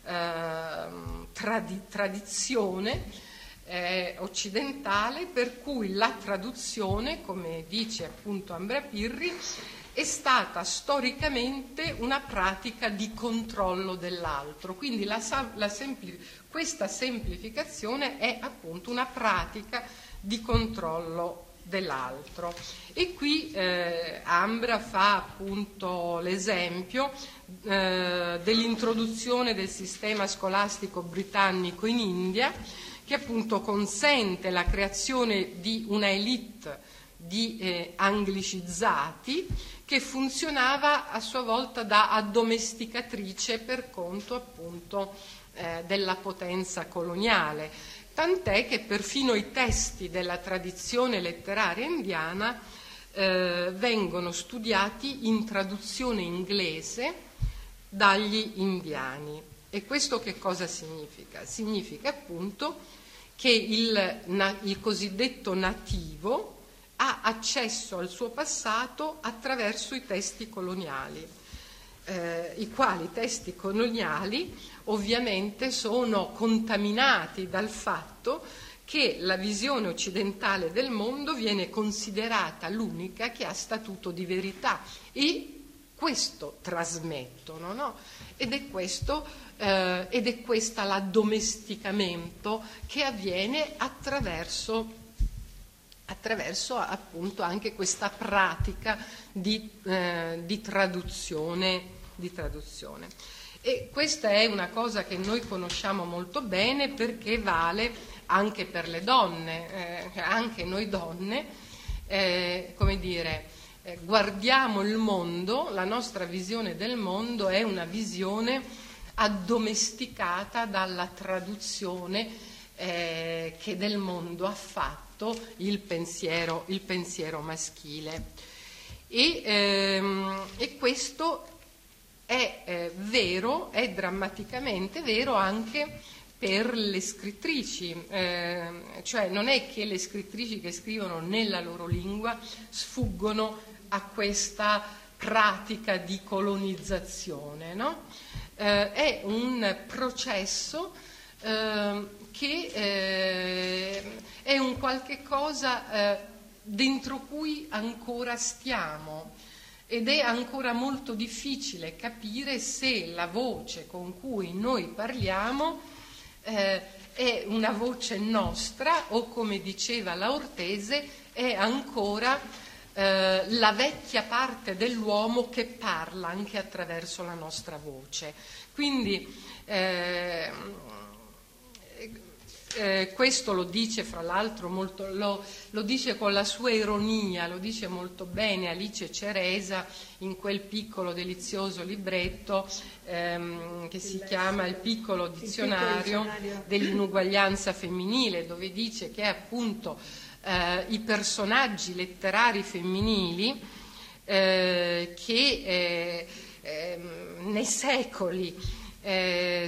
eh, tradi- tradizione eh, occidentale, per cui la traduzione, come dice appunto Ambra Pirri, è stata storicamente una pratica di controllo dell'altro, quindi la, la sempli, questa semplificazione è appunto una pratica di controllo dell'altro. E qui eh, Ambra fa appunto l'esempio eh, dell'introduzione del sistema scolastico britannico in India, che appunto consente la creazione di una elite di eh, anglicizzati, che funzionava a sua volta da addomesticatrice per conto appunto eh, della potenza coloniale, tant'è che perfino i testi della tradizione letteraria indiana eh, vengono studiati in traduzione inglese dagli indiani. E questo che cosa significa? Significa appunto che il, na, il cosiddetto nativo ha accesso al suo passato attraverso i testi coloniali, eh, i quali testi coloniali ovviamente sono contaminati dal fatto che la visione occidentale del mondo viene considerata l'unica che ha statuto di verità, e questo trasmettono, no? Ed è questo, eh, ed è questa l'addomesticamento che avviene attraverso attraverso appunto anche questa pratica di, eh, di traduzione, di traduzione. E questa è una cosa che noi conosciamo molto bene, perché vale anche per le donne, eh, anche noi donne, eh, come dire, eh, guardiamo il mondo, la nostra visione del mondo è una visione addomesticata dalla traduzione eh, che del mondo ha fatto il pensiero, il pensiero maschile. E, ehm, e questo è eh, vero, è drammaticamente vero anche per le scrittrici, eh, cioè non è che le scrittrici che scrivono nella loro lingua sfuggono a questa pratica di colonizzazione, no? Eh, è un processo eh, che eh, è un qualche cosa eh, dentro cui ancora stiamo, ed è ancora molto difficile capire se la voce con cui noi parliamo eh, è una voce nostra o, come diceva la Ortese, è ancora eh, la vecchia parte dell'uomo che parla anche attraverso la nostra voce. Quindi eh, Eh, questo lo dice, fra l'altro, molto, lo, lo dice con la sua ironia, lo dice molto bene Alice Ceresa in quel piccolo delizioso libretto ehm, che si chiama Il piccolo dizionario dell'inuguaglianza femminile, dove dice che appunto eh, i personaggi letterari femminili eh, che eh, eh, nei secoli eh,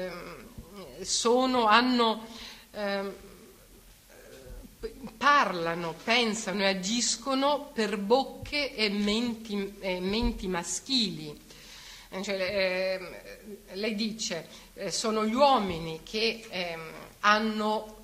sono, hanno Eh, parlano, pensano e agiscono per bocche e menti, e menti maschili. Cioè, eh, lei dice eh, sono gli uomini che eh, hanno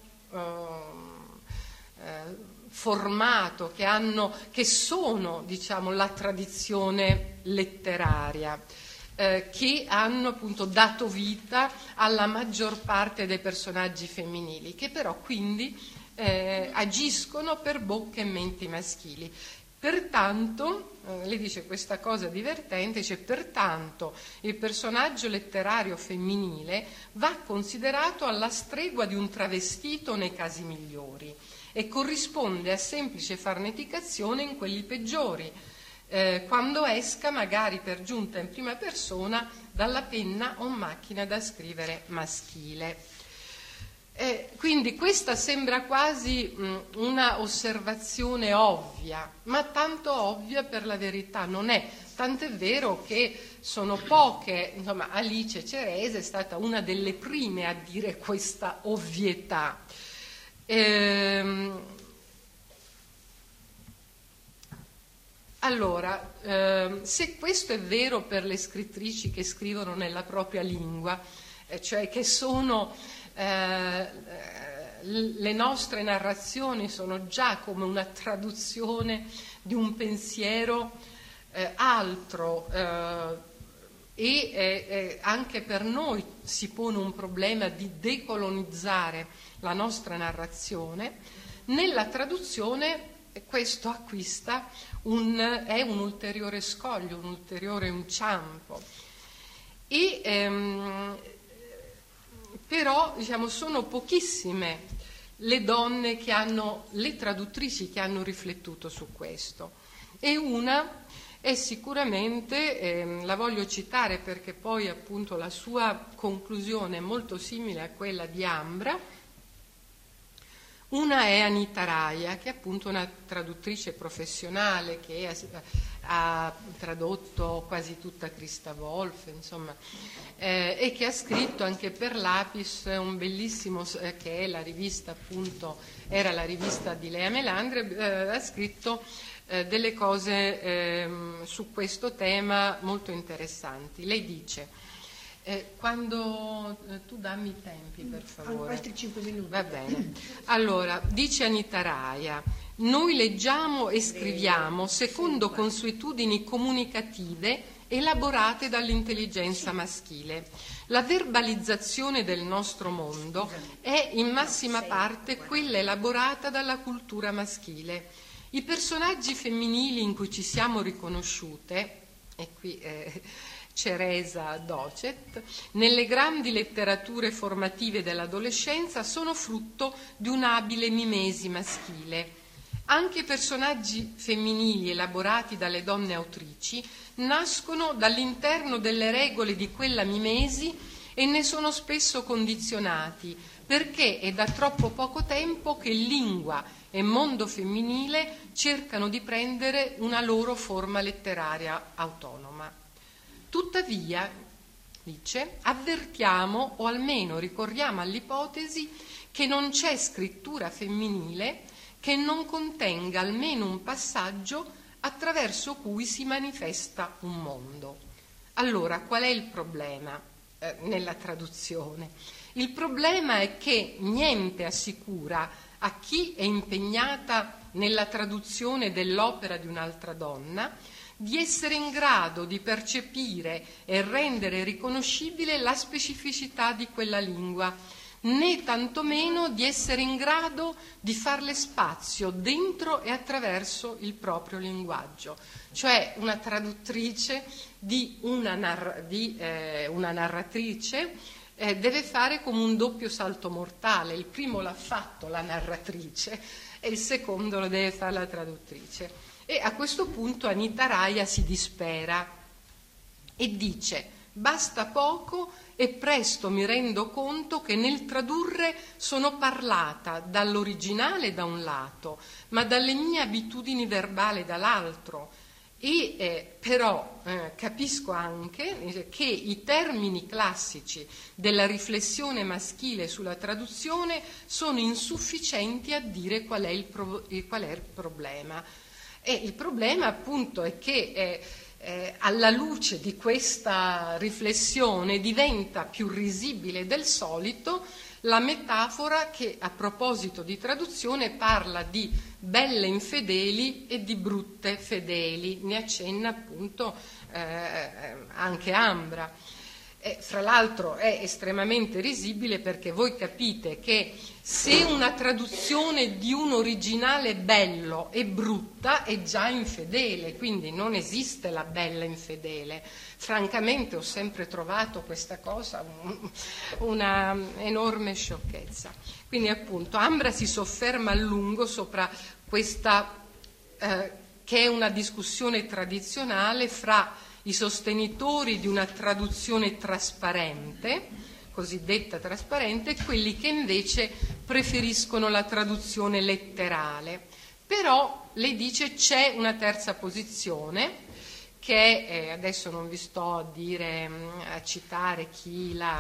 eh, formato, che, hanno, che sono, diciamo, la tradizione letteraria, Eh, che hanno appunto dato vita alla maggior parte dei personaggi femminili, che però quindi eh, agiscono per bocche e menti maschili. Pertanto, eh, lei dice questa cosa divertente, dice pertanto il personaggio letterario femminile va considerato alla stregua di un travestito nei casi migliori e corrisponde a semplice farneticazione in quelli peggiori, Eh, quando esca magari per giunta in prima persona dalla penna o macchina da scrivere maschile. Eh, quindi questa sembra quasi mh, una osservazione ovvia, ma tanto ovvia per la verità non è. Tant'è vero che sono poche, insomma, Alice Ceresa è stata una delle prime a dire questa ovvietà. Ehm, Allora, eh, se questo è vero per le scrittrici che scrivono nella propria lingua, eh, cioè che sono, eh, le nostre narrazioni sono già come una traduzione di un pensiero eh, altro eh, e eh, anche per noi si pone un problema di decolonizzare la nostra narrazione, nella traduzione questo acquista un, è un ulteriore scoglio, un ulteriore inciampo. E, ehm, però diciamo, sono pochissime le donne che hanno, le traduttrici che hanno riflettuto su questo. E una è sicuramente, ehm, la voglio citare perché poi appunto la sua conclusione è molto simile a quella di Ambra. Una è Anita Raia, che è appunto una traduttrice professionale che ha, ha tradotto quasi tutta Christa Wolf, insomma, eh, e che ha scritto anche per Lapis un bellissimo, eh, che è la rivista appunto, era la rivista di Lea Melandri, eh, ha scritto eh, delle cose eh, su questo tema molto interessanti. Lei dice Eh, quando eh, tu dammi i tempi, per favore. Altri cinque minuti. Va bene. Allora, dice Anita Raia, noi leggiamo e scriviamo secondo consuetudini comunicative elaborate dall'intelligenza maschile. La verbalizzazione del nostro mondo è in massima parte quella elaborata dalla cultura maschile. I personaggi femminili in cui ci siamo riconosciute, e qui eh, Ceresa Docet, nelle grandi letterature formative dell'adolescenza sono frutto di un'abile mimesi maschile. Anche i personaggi femminili elaborati dalle donne autrici nascono dall'interno delle regole di quella mimesi e ne sono spesso condizionati, perché è da troppo poco tempo che lingua e mondo femminile cercano di prendere una loro forma letteraria autonoma. Tuttavia, dice, avvertiamo o almeno ricorriamo all'ipotesi che non c'è scrittura femminile che non contenga almeno un passaggio attraverso cui si manifesta un mondo. Allora, qual è il problema eh, nella traduzione? Il problema è che niente assicura a chi è impegnata nella traduzione dell'opera di un'altra donna di essere in grado di percepire e rendere riconoscibile la specificità di quella lingua, né tantomeno di essere in grado di farle spazio dentro e attraverso il proprio linguaggio. Cioè una traduttrice di una, narra- di, eh, una narratrice eh, deve fare come un doppio salto mortale. Il primo l'ha fatto la narratrice e il secondo lo deve fare la traduttrice. E a questo punto Anita Raia si dispera e dice: basta poco e presto mi rendo conto che nel tradurre sono parlata dall'originale da un lato, ma dalle mie abitudini verbali dall'altro. E eh, però eh, capisco anche che i termini classici della riflessione maschile sulla traduzione sono insufficienti a dire qual è il, pro- qual è il problema. E il problema appunto è che eh, eh, alla luce di questa riflessione diventa più risibile del solito la metafora che a proposito di traduzione parla di belle infedeli e di brutte fedeli, ne accenna appunto eh, anche Ambra. E, fra l'altro è estremamente risibile perché voi capite che se una traduzione di un originale bello è brutta è già infedele, quindi non esiste la bella infedele. Francamente ho sempre trovato questa cosa una enorme sciocchezza. Quindi appunto Ambra si sofferma a lungo sopra questa eh, che è una discussione tradizionale fra i sostenitori di una traduzione trasparente, cosiddetta trasparente, e quelli che invece preferiscono la traduzione letterale. Però lei dice c'è una terza posizione che eh, adesso non vi sto a dire, a citare chi la,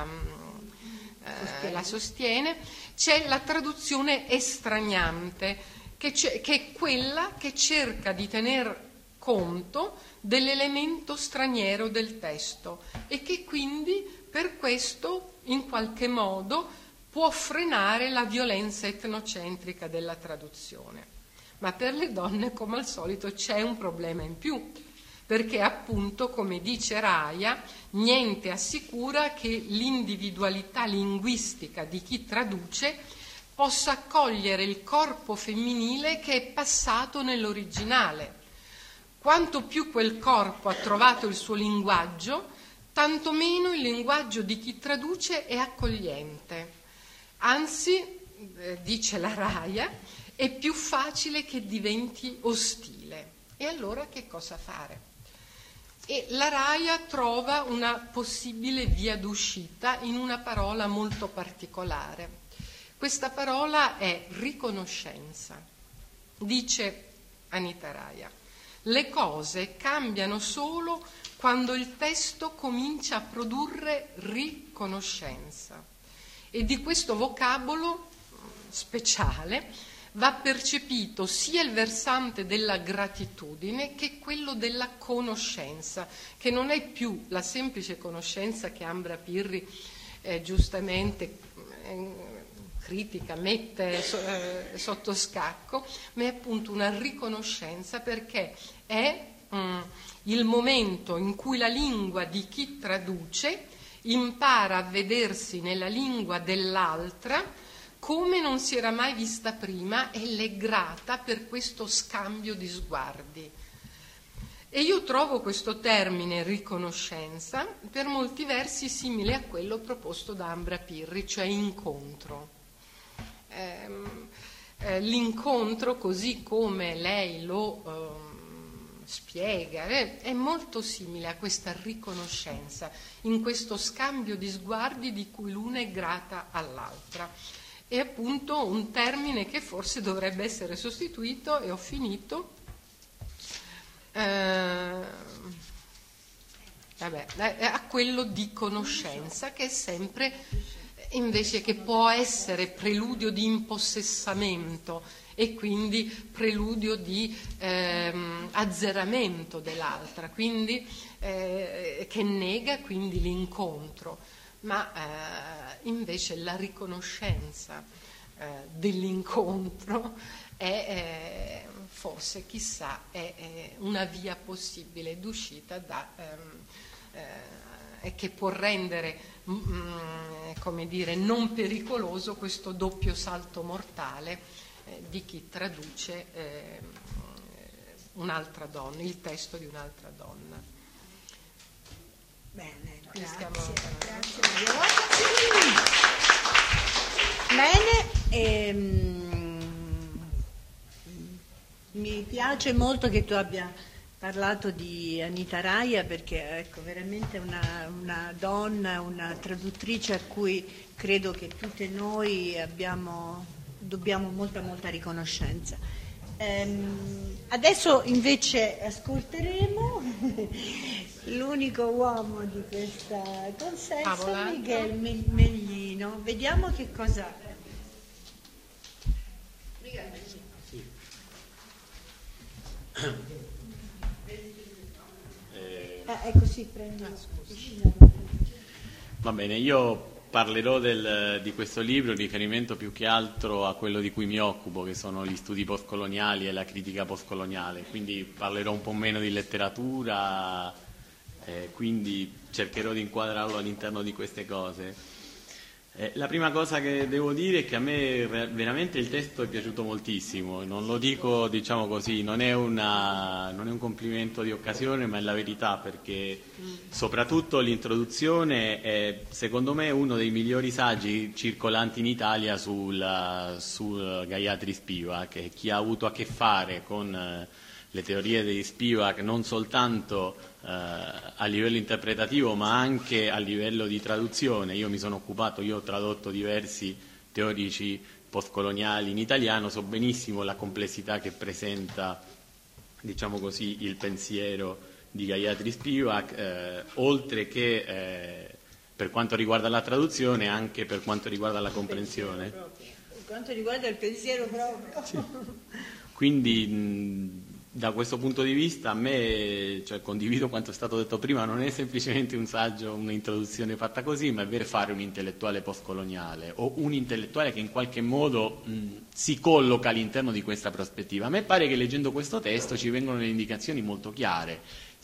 eh, la sostiene, c'è la traduzione estraniante, che, che è quella che cerca di tener conto dell'elemento straniero del testo e che quindi per questo in qualche modo può frenare la violenza etnocentrica della traduzione. Ma per le donne, come al solito, c'è un problema in più, perché appunto, come dice Raia, niente assicura che l'individualità linguistica di chi traduce possa accogliere il corpo femminile che è passato nell'originale. Quanto più quel corpo ha trovato il suo linguaggio, tanto meno il linguaggio di chi traduce è accogliente. Anzi, eh, dice la Raia, è più facile che diventi ostile. E allora che cosa fare? E la Raia trova una possibile via d'uscita in una parola molto particolare. Questa parola è riconoscenza. Dice Anita Raia: le cose cambiano solo quando il testo comincia a produrre riconoscenza. E di questo vocabolo speciale va percepito sia il versante della gratitudine che quello della conoscenza, che non è più la semplice conoscenza che Ambra Pirri eh, giustamente eh, critica, mette so, eh, sotto scacco, ma è appunto una riconoscenza, perché è mm, il momento in cui la lingua di chi traduce impara a vedersi nella lingua dell'altra come non si era mai vista prima, e le è grata per questo scambio di sguardi. E io trovo questo termine riconoscenza per molti versi simile a quello proposto da Ambra Pirri, cioè incontro. Ehm, eh, l'incontro, così come lei lo ehm, spiega, eh, è molto simile a questa riconoscenza, in questo scambio di sguardi di cui l'una è grata all'altra. È appunto un termine che forse dovrebbe essere sostituito, e ho finito, eh, vabbè, a quello di conoscenza, che è sempre, invece, che può essere preludio di impossessamento e quindi preludio di ehm, azzeramento dell'altra, quindi eh, che nega quindi l'incontro. Ma eh, invece la riconoscenza eh, dell'incontro è eh, forse, chissà, è, è una via possibile d'uscita da, ehm, eh, che può rendere, mm, come dire, non pericoloso questo doppio salto mortale eh, di chi traduce eh, un'altra donna, il testo di un'altra donna. Bene. Quindi Grazie, stiamo... grazie. Bene, ehm, mi piace molto che tu abbia parlato di Anita Raia, perché ecco, veramente una, una donna, una traduttrice a cui credo che tutte noi abbiamo, dobbiamo molta molta riconoscenza. Ehm, adesso invece ascolteremo l'unico uomo di questa consenza, Miguel Meglino. Vediamo che cosa. Sì. Eh, Ah, ecco, sì, prendi. va bene, io parlerò del, di questo libro in riferimento più che altro a quello di cui mi occupo, che sono gli studi postcoloniali e la critica postcoloniale, quindi parlerò un po' meno di letteratura, eh, quindi cercherò di inquadrarlo all'interno di queste cose. Eh, la prima cosa che devo dire è che a me veramente il testo è piaciuto moltissimo, non lo dico, diciamo così, non è, una, non è un complimento di occasione, ma è la verità, perché soprattutto l'introduzione è, secondo me, uno dei migliori saggi circolanti in Italia sul, sul Gayatri Spivak, e chi ha avuto a che fare con eh, le teorie di Spivak non soltanto eh, a livello interpretativo ma anche a livello di traduzione. Io mi sono occupato, io ho tradotto diversi teorici postcoloniali in italiano, so benissimo la complessità che presenta, diciamo così, il pensiero di Gayatri Spivak, eh, oltre che eh, per quanto riguarda la traduzione, anche per quanto riguarda la comprensione. Per quanto riguarda il pensiero proprio. Sì. Quindi mh, da questo punto di vista a me, cioè, condivido quanto è stato detto prima, non è semplicemente un saggio, un'introduzione fatta così, ma è vero fare un intellettuale postcoloniale o un intellettuale che in qualche modo mh, si colloca all'interno di questa prospettiva. A me pare che leggendo questo testo ci vengono delle indicazioni molto chiare,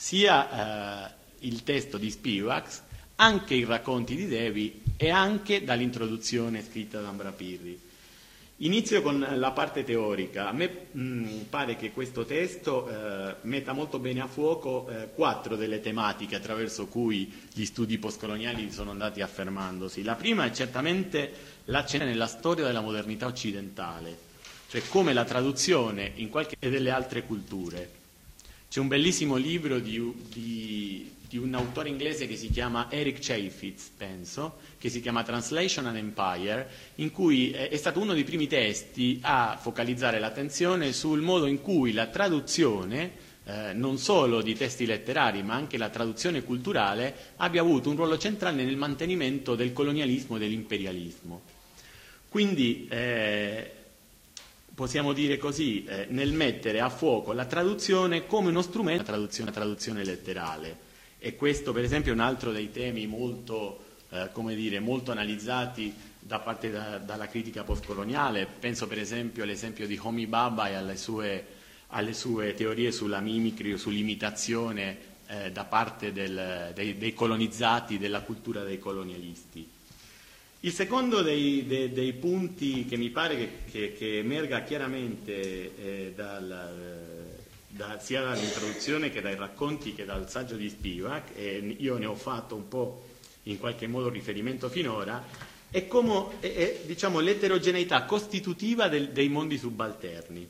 sia eh, il testo di Spivak, anche i racconti di Devi e anche dall'introduzione scritta da Ambra Pirri. Inizio con la parte teorica. A me mh, pare che questo testo eh, metta molto bene a fuoco eh, quattro delle tematiche attraverso cui gli studi postcoloniali sono andati affermandosi. La prima è certamente l'accenno nella storia della modernità occidentale, cioè come la traduzione in qualche e delle altre culture. C'è un bellissimo libro di, di, di un autore inglese che si chiama Eric Chaffetz, penso, che si chiama Translation and Empire, in cui è stato uno dei primi testi a focalizzare l'attenzione sul modo in cui la traduzione, eh, non solo di testi letterari, ma anche la traduzione culturale, abbia avuto un ruolo centrale nel mantenimento del colonialismo e dell'imperialismo. Quindi, eh, possiamo dire così, eh, nel mettere a fuoco la traduzione come uno strumento, la traduzione, la traduzione letterale. E questo per esempio è un altro dei temi molto, eh, come dire, molto analizzati da parte da, dalla critica postcoloniale. Penso per esempio all'esempio di Homi Bhabha e alle sue, alle sue teorie sulla mimicry o sull'imitazione eh, da parte del, dei, dei colonizzati, della cultura dei colonialisti. Il secondo dei, dei, dei punti che mi pare che, che, che emerga chiaramente eh, dal, da, sia dall'introduzione che dai racconti che dal saggio di Spivak, e io ne ho fatto un po' in qualche modo riferimento finora, è come è, è, diciamo, l'eterogeneità costitutiva del, dei mondi subalterni.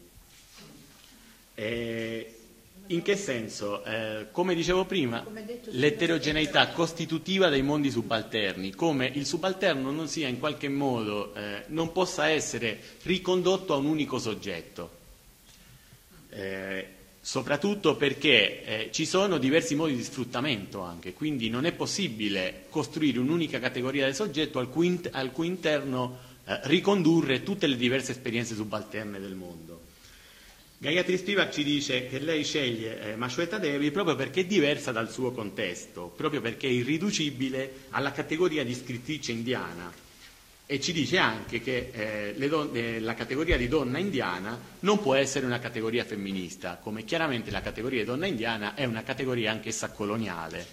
Eh, In che senso? Eh, come dicevo prima, l'eterogeneità costitutiva dei mondi subalterni, come il subalterno non sia in qualche modo, eh, non possa essere ricondotto a un unico soggetto, eh, soprattutto perché eh, ci sono diversi modi di sfruttamento anche, quindi non è possibile costruire un'unica categoria del soggetto al cui, al cui interno eh, ricondurre tutte le diverse esperienze subalterne del mondo. Gayatri Spivak ci dice che lei sceglie eh, Mashweta Devi proprio perché è diversa dal suo contesto, proprio perché è irriducibile alla categoria di scrittrice indiana, e ci dice anche che eh, le don- eh, la categoria di donna indiana non può essere una categoria femminista, come chiaramente la categoria di donna indiana è una categoria anch'essa coloniale.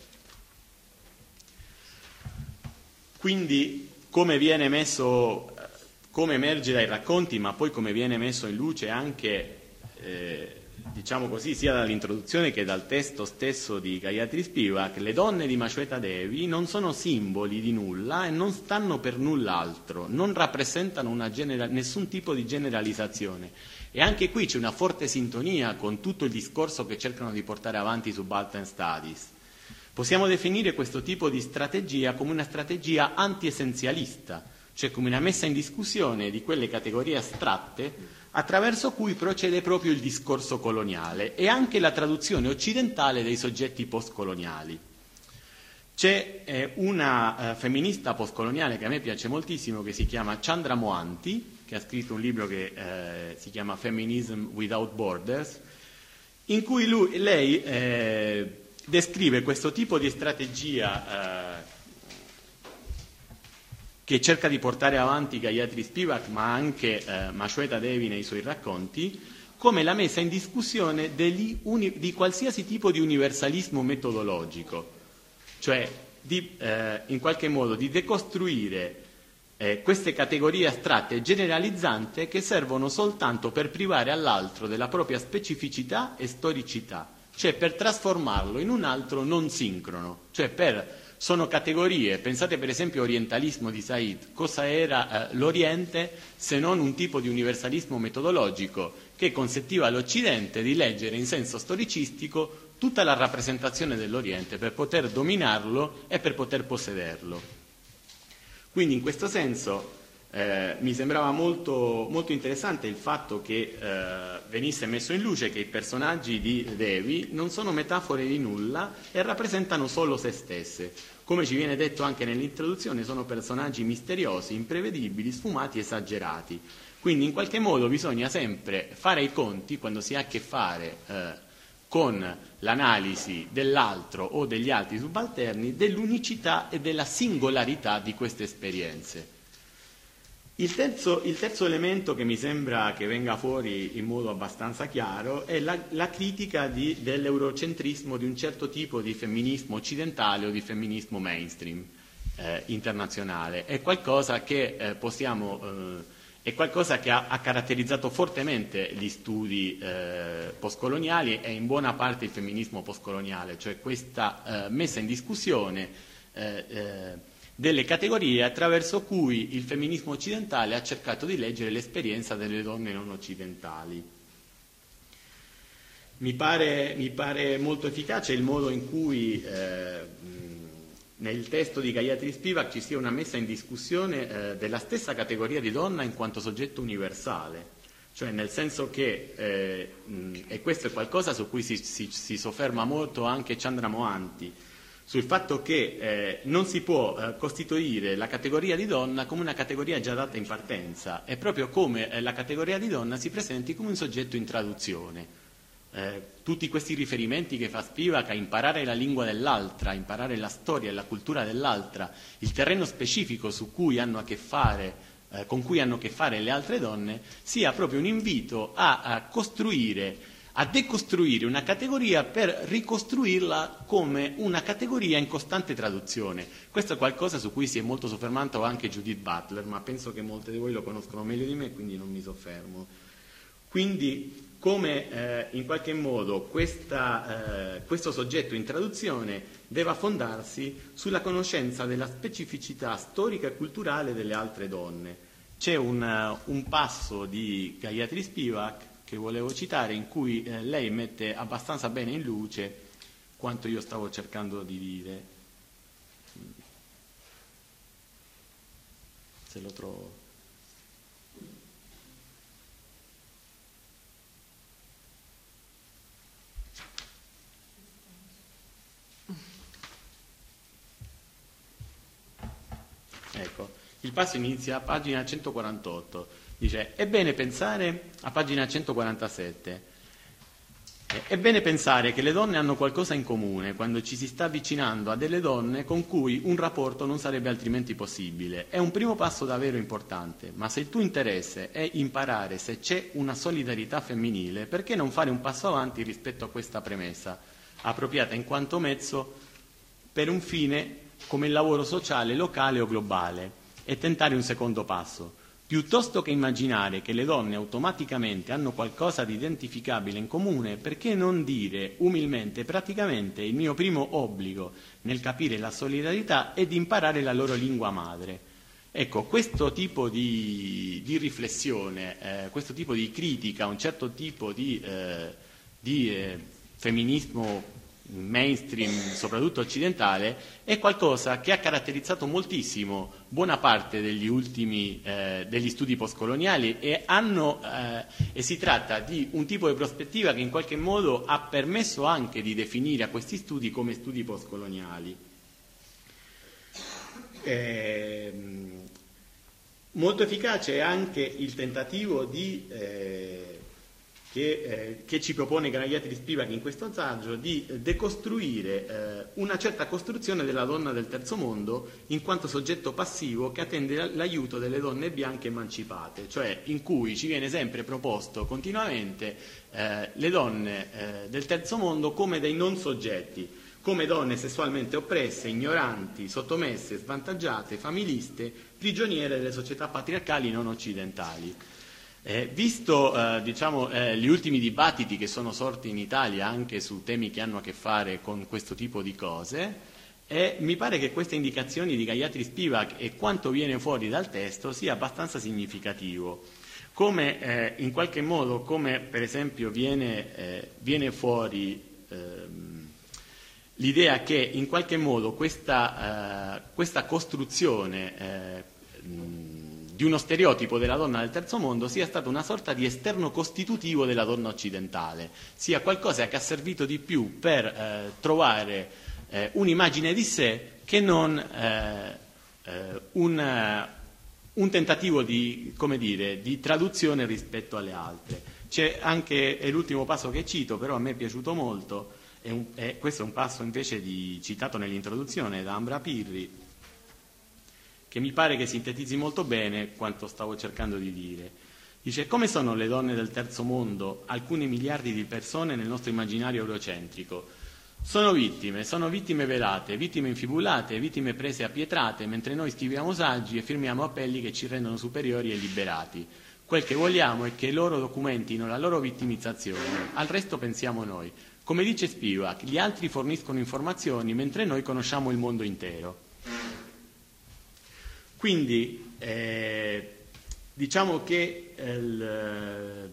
Quindi come viene messo, come emerge dai racconti, ma poi come viene messo in luce anche Eh, diciamo così, sia dall'introduzione che dal testo stesso di Gayatri Spivak, le donne di Mashweta Devi non sono simboli di nulla e non stanno per null'altro, non rappresentano una genera- nessun tipo di generalizzazione. E anche qui c'è una forte sintonia con tutto il discorso che cercano di portare avanti i Subaltern Studies. Possiamo definire questo tipo di strategia come una strategia anti-essenzialista, cioè come una messa in discussione di quelle categorie astratte attraverso cui procede proprio il discorso coloniale e anche la traduzione occidentale dei soggetti postcoloniali. C'è eh, una eh, femminista postcoloniale che a me piace moltissimo, che si chiama Chandra Mohanty, che ha scritto un libro che eh, si chiama Feminism Without Borders, in cui lui, lei eh, descrive questo tipo di strategia eh, che cerca di portare avanti Gayatri Spivak, ma anche eh, Mashweta Devi nei suoi racconti, come la messa in discussione degli uni, di qualsiasi tipo di universalismo metodologico, cioè di, eh, in qualche modo di decostruire eh, queste categorie astratte e generalizzanti che servono soltanto per privare all'altro della propria specificità e storicità, cioè per trasformarlo in un altro non sincrono, cioè per sono categorie, pensate per esempio orientalismo di Said, cosa era eh, l'Oriente se non un tipo di universalismo metodologico che consentiva all'Occidente di leggere in senso storicistico tutta la rappresentazione dell'Oriente per poter dominarlo e per poter possederlo. Quindi in questo senso eh, mi sembrava molto, molto interessante il fatto che eh, venisse messo in luce che i personaggi di Devi non sono metafore di nulla e rappresentano solo se stesse. Come ci viene detto anche nell'introduzione, sono personaggi misteriosi, imprevedibili, sfumati, esagerati. Quindi in qualche modo bisogna sempre fare i conti, quando si ha a che fare eh, con l'analisi dell'altro o degli altri subalterni, dell'unicità e della singolarità di queste esperienze. Il terzo, il terzo elemento che mi sembra che venga fuori in modo abbastanza chiaro è la, la critica di, dell'eurocentrismo di un certo tipo di femminismo occidentale o di femminismo mainstream eh, internazionale. È qualcosa che eh, possiamo, eh, è qualcosa che ha, ha caratterizzato fortemente gli studi eh, postcoloniali e in buona parte il femminismo postcoloniale, cioè questa eh, messa in discussione eh, eh, delle categorie attraverso cui il femminismo occidentale ha cercato di leggere l'esperienza delle donne non occidentali. Mi pare, mi pare molto efficace il modo in cui eh, nel testo di Gayatri Spivak ci sia una messa in discussione eh, della stessa categoria di donna in quanto soggetto universale, cioè nel senso che, eh, mh, e questo è qualcosa su cui si, si, si sofferma molto anche Chandra Mohanty, sul fatto che eh, non si può eh, costituire la categoria di donna come una categoria già data in partenza, è proprio come eh, la categoria di donna si presenti come un soggetto in traduzione. Eh, tutti questi riferimenti che fa Spivak a imparare la lingua dell'altra, a imparare la storia e la cultura dell'altra, il terreno specifico su cui hanno a che fare, eh, con cui hanno a che fare le altre donne, sia proprio un invito a, a costruire, a decostruire una categoria per ricostruirla come una categoria in costante traduzione. Questo è qualcosa su cui si è molto soffermato anche Judith Butler, ma penso che molte di voi lo conoscono meglio di me, quindi non mi soffermo. Quindi come eh, in qualche modo questa, eh, questo soggetto in traduzione deve fondarsi sulla conoscenza della specificità storica e culturale delle altre donne. C'è un, un passo di Gayatri Spivak che volevo citare in cui eh, lei mette abbastanza bene in luce quanto io stavo cercando di dire. Se lo trovo. Ecco, il passo inizia a pagina centoquarantotto, dice: è bene pensare, a pagina centoquarantasette, è bene pensare che le donne hanno qualcosa in comune quando ci si sta avvicinando a delle donne con cui un rapporto non sarebbe altrimenti possibile. È un primo passo davvero importante, ma se il tuo interesse è imparare se c'è una solidarietà femminile, perché non fare un passo avanti rispetto a questa premessa, appropriata in quanto mezzo per un fine come il lavoro sociale, locale o globale, e tentare un secondo passo. Piuttosto che immaginare che le donne automaticamente hanno qualcosa di identificabile in comune, perché non dire umilmente, praticamente, il mio primo obbligo nel capire la solidarietà è di imparare la loro lingua madre. Ecco, questo tipo di, di riflessione, eh, questo tipo di critica, un certo tipo di, eh, di eh, femminismo mainstream, soprattutto occidentale, è qualcosa che ha caratterizzato moltissimo buona parte degli ultimi eh, degli studi postcoloniali e, hanno, eh, e si tratta di un tipo di prospettiva che in qualche modo ha permesso anche di definire a questi studi come studi postcoloniali. Eh, molto efficace è anche il tentativo di eh, Che, eh, che ci propone Gayatri Spivak in questo saggio di decostruire eh, una certa costruzione della donna del terzo mondo in quanto soggetto passivo che attende l'aiuto delle donne bianche emancipate, cioè in cui ci viene sempre proposto continuamente eh, le donne eh, del terzo mondo come dei non soggetti, come donne sessualmente oppresse, ignoranti, sottomesse, svantaggiate, familiste, prigioniere delle società patriarcali non occidentali. Eh, visto eh, diciamo, eh, gli ultimi dibattiti che sono sorti in Italia anche su temi che hanno a che fare con questo tipo di cose, eh, mi pare che queste indicazioni di Gayatri Spivak e quanto viene fuori dal testo sia abbastanza significativo. Come eh, in qualche modo, come per esempio viene, eh, viene fuori ehm, l'idea che in qualche modo questa, eh, questa costruzione eh, di uno stereotipo della donna del terzo mondo sia stata una sorta di esterno costitutivo della donna occidentale, sia qualcosa che ha servito di più per eh, trovare eh, un'immagine di sé che non eh, eh, un, un tentativo di, come dire, di traduzione rispetto alle altre. C'è anche, è l'ultimo passo che cito, però a me è piaciuto molto, è un, è, questo è un passo invece di, citato nell'introduzione da Ambra Pirri, che mi pare che sintetizzi molto bene quanto stavo cercando di dire. Dice: come sono le donne del terzo mondo, alcuni miliardi di persone nel nostro immaginario eurocentrico? Sono vittime, sono vittime velate, vittime infibulate, vittime prese a pietrate, mentre noi scriviamo saggi e firmiamo appelli che ci rendono superiori e liberati. Quel che vogliamo è che loro documentino la loro vittimizzazione, al resto pensiamo noi. Come dice Spivak, gli altri forniscono informazioni mentre noi conosciamo il mondo intero. Quindi eh, diciamo che il,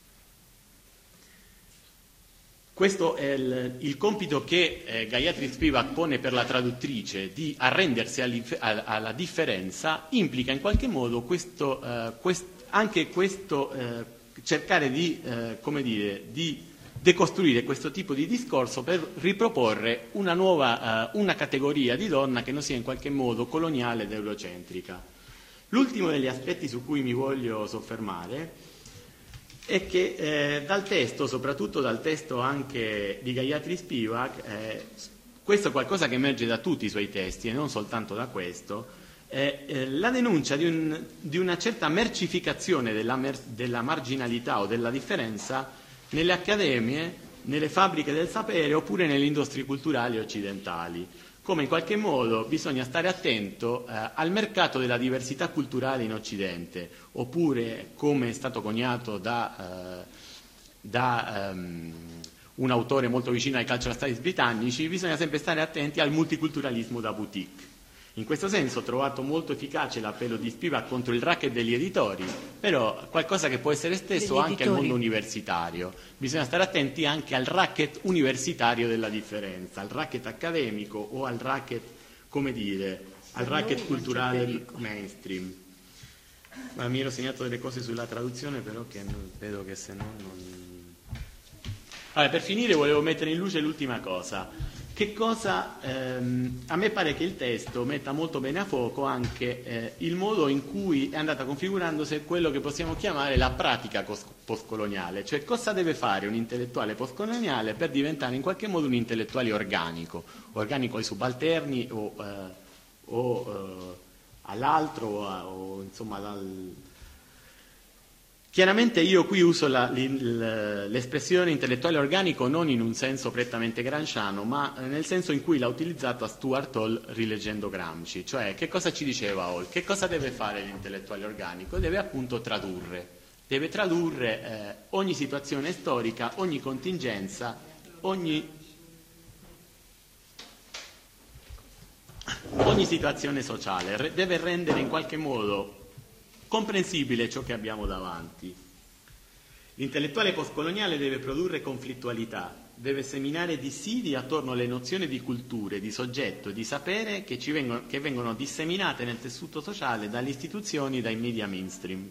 questo è il, il compito che eh, Gayatri Spivak pone per la traduttrice di arrendersi alla, alla differenza, implica in qualche modo questo, eh, quest, anche questo eh, cercare di, eh, come dire, di decostruire questo tipo di discorso per riproporre una nuova, uh, una categoria di donna che non sia in qualche modo coloniale ed eurocentrica. L'ultimo degli aspetti su cui mi voglio soffermare è che eh, dal testo, soprattutto dal testo anche di Gayatri Spivak, eh, questo è qualcosa che emerge da tutti i suoi testi e non soltanto da questo, eh, eh, la denuncia di, un, di una certa mercificazione della, mer- della marginalità o della differenza nelle accademie, nelle fabbriche del sapere oppure nelle industrie culturali occidentali, come in qualche modo bisogna stare attento eh, al mercato della diversità culturale in Occidente, oppure, come è stato coniato da, eh, da um, un autore molto vicino ai cultural studies britannici, bisogna sempre stare attenti al multiculturalismo da boutique. In questo senso ho trovato molto efficace l'appello di Spivak contro il racket degli editori, però qualcosa che può essere esteso degli anche editori. Al mondo universitario. Bisogna stare attenti anche al racket universitario della differenza, al racket accademico o al racket, come dire, al racket culturale mainstream. Ma mi ero segnato delle cose sulla traduzione, però che non, vedo che se no non... Allora, per finire volevo mettere in luce l'ultima cosa. Che cosa, ehm, a me pare che il testo metta molto bene a fuoco anche eh, il modo in cui è andata configurandosi quello che possiamo chiamare la pratica postcoloniale, cioè cosa deve fare un intellettuale postcoloniale per diventare in qualche modo un intellettuale organico, organico ai subalterni o, eh, o eh, all'altro o, o insomma dal... Chiaramente io qui uso la, l'espressione intellettuale organico non in un senso prettamente gramsciano, ma nel senso in cui l'ha utilizzato a Stuart Hall rileggendo Gramsci, cioè che cosa ci diceva Hall? Che cosa deve fare l'intellettuale organico? Deve appunto tradurre, deve tradurre eh, ogni situazione storica, ogni contingenza, ogni, ogni situazione sociale, deve rendere in qualche modo comprensibile ciò che abbiamo davanti. L'intellettuale postcoloniale deve produrre conflittualità, deve seminare dissidi attorno alle nozioni di culture, di soggetto, di sapere che, ci vengono, che vengono disseminate nel tessuto sociale dalle istituzioni, dai media mainstream.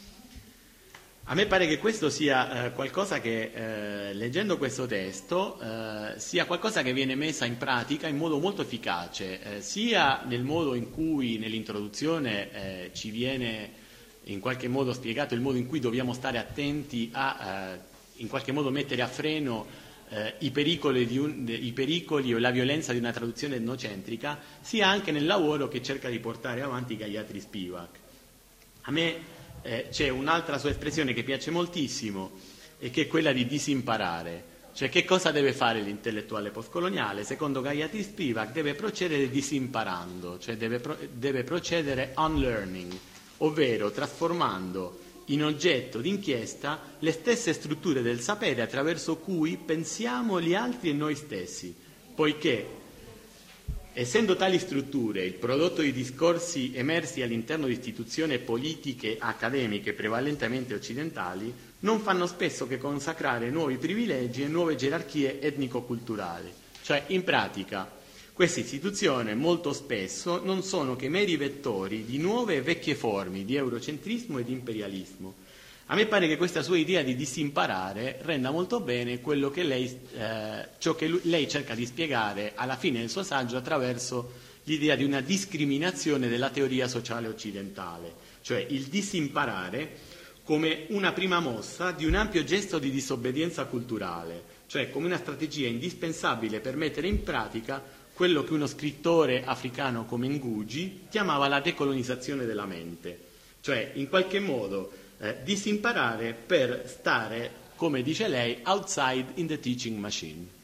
A me pare che questo sia eh, qualcosa che, eh, leggendo questo testo, eh, sia qualcosa che viene messa in pratica in modo molto efficace, eh, sia nel modo in cui nell'introduzione eh, ci viene in qualche modo spiegato il modo in cui dobbiamo stare attenti a, eh, in qualche modo mettere a freno eh, i, pericoli di un, de, i pericoli o la violenza di una traduzione etnocentrica, sia anche nel lavoro che cerca di portare avanti Gayatri Spivak. A me eh, c'è un'altra sua espressione che piace moltissimo e che è quella di disimparare. Cioè, che cosa deve fare l'intellettuale postcoloniale? Secondo Gayatri Spivak deve procedere disimparando, cioè deve, pro- deve procedere unlearning, ovvero trasformando in oggetto d'inchiesta le stesse strutture del sapere attraverso cui pensiamo gli altri e noi stessi, poiché, essendo tali strutture il prodotto di discorsi emersi all'interno di istituzioni politiche accademiche prevalentemente occidentali, non fanno spesso che consacrare nuovi privilegi e nuove gerarchie etnico-culturali. Cioè, in pratica, queste istituzioni molto spesso non sono che meri vettori di nuove e vecchie forme di eurocentrismo e di imperialismo. A me pare che questa sua idea di disimparare renda molto bene quello che lei, eh, ciò che lui, lei cerca di spiegare alla fine del suo saggio attraverso l'idea di una discriminazione della teoria sociale occidentale, cioè il disimparare come una prima mossa di un ampio gesto di disobbedienza culturale, cioè come una strategia indispensabile per mettere in pratica quello che uno scrittore africano come Ngugi chiamava la decolonizzazione della mente, cioè in qualche modo eh, disimparare per stare, come dice lei, outside in the teaching machine.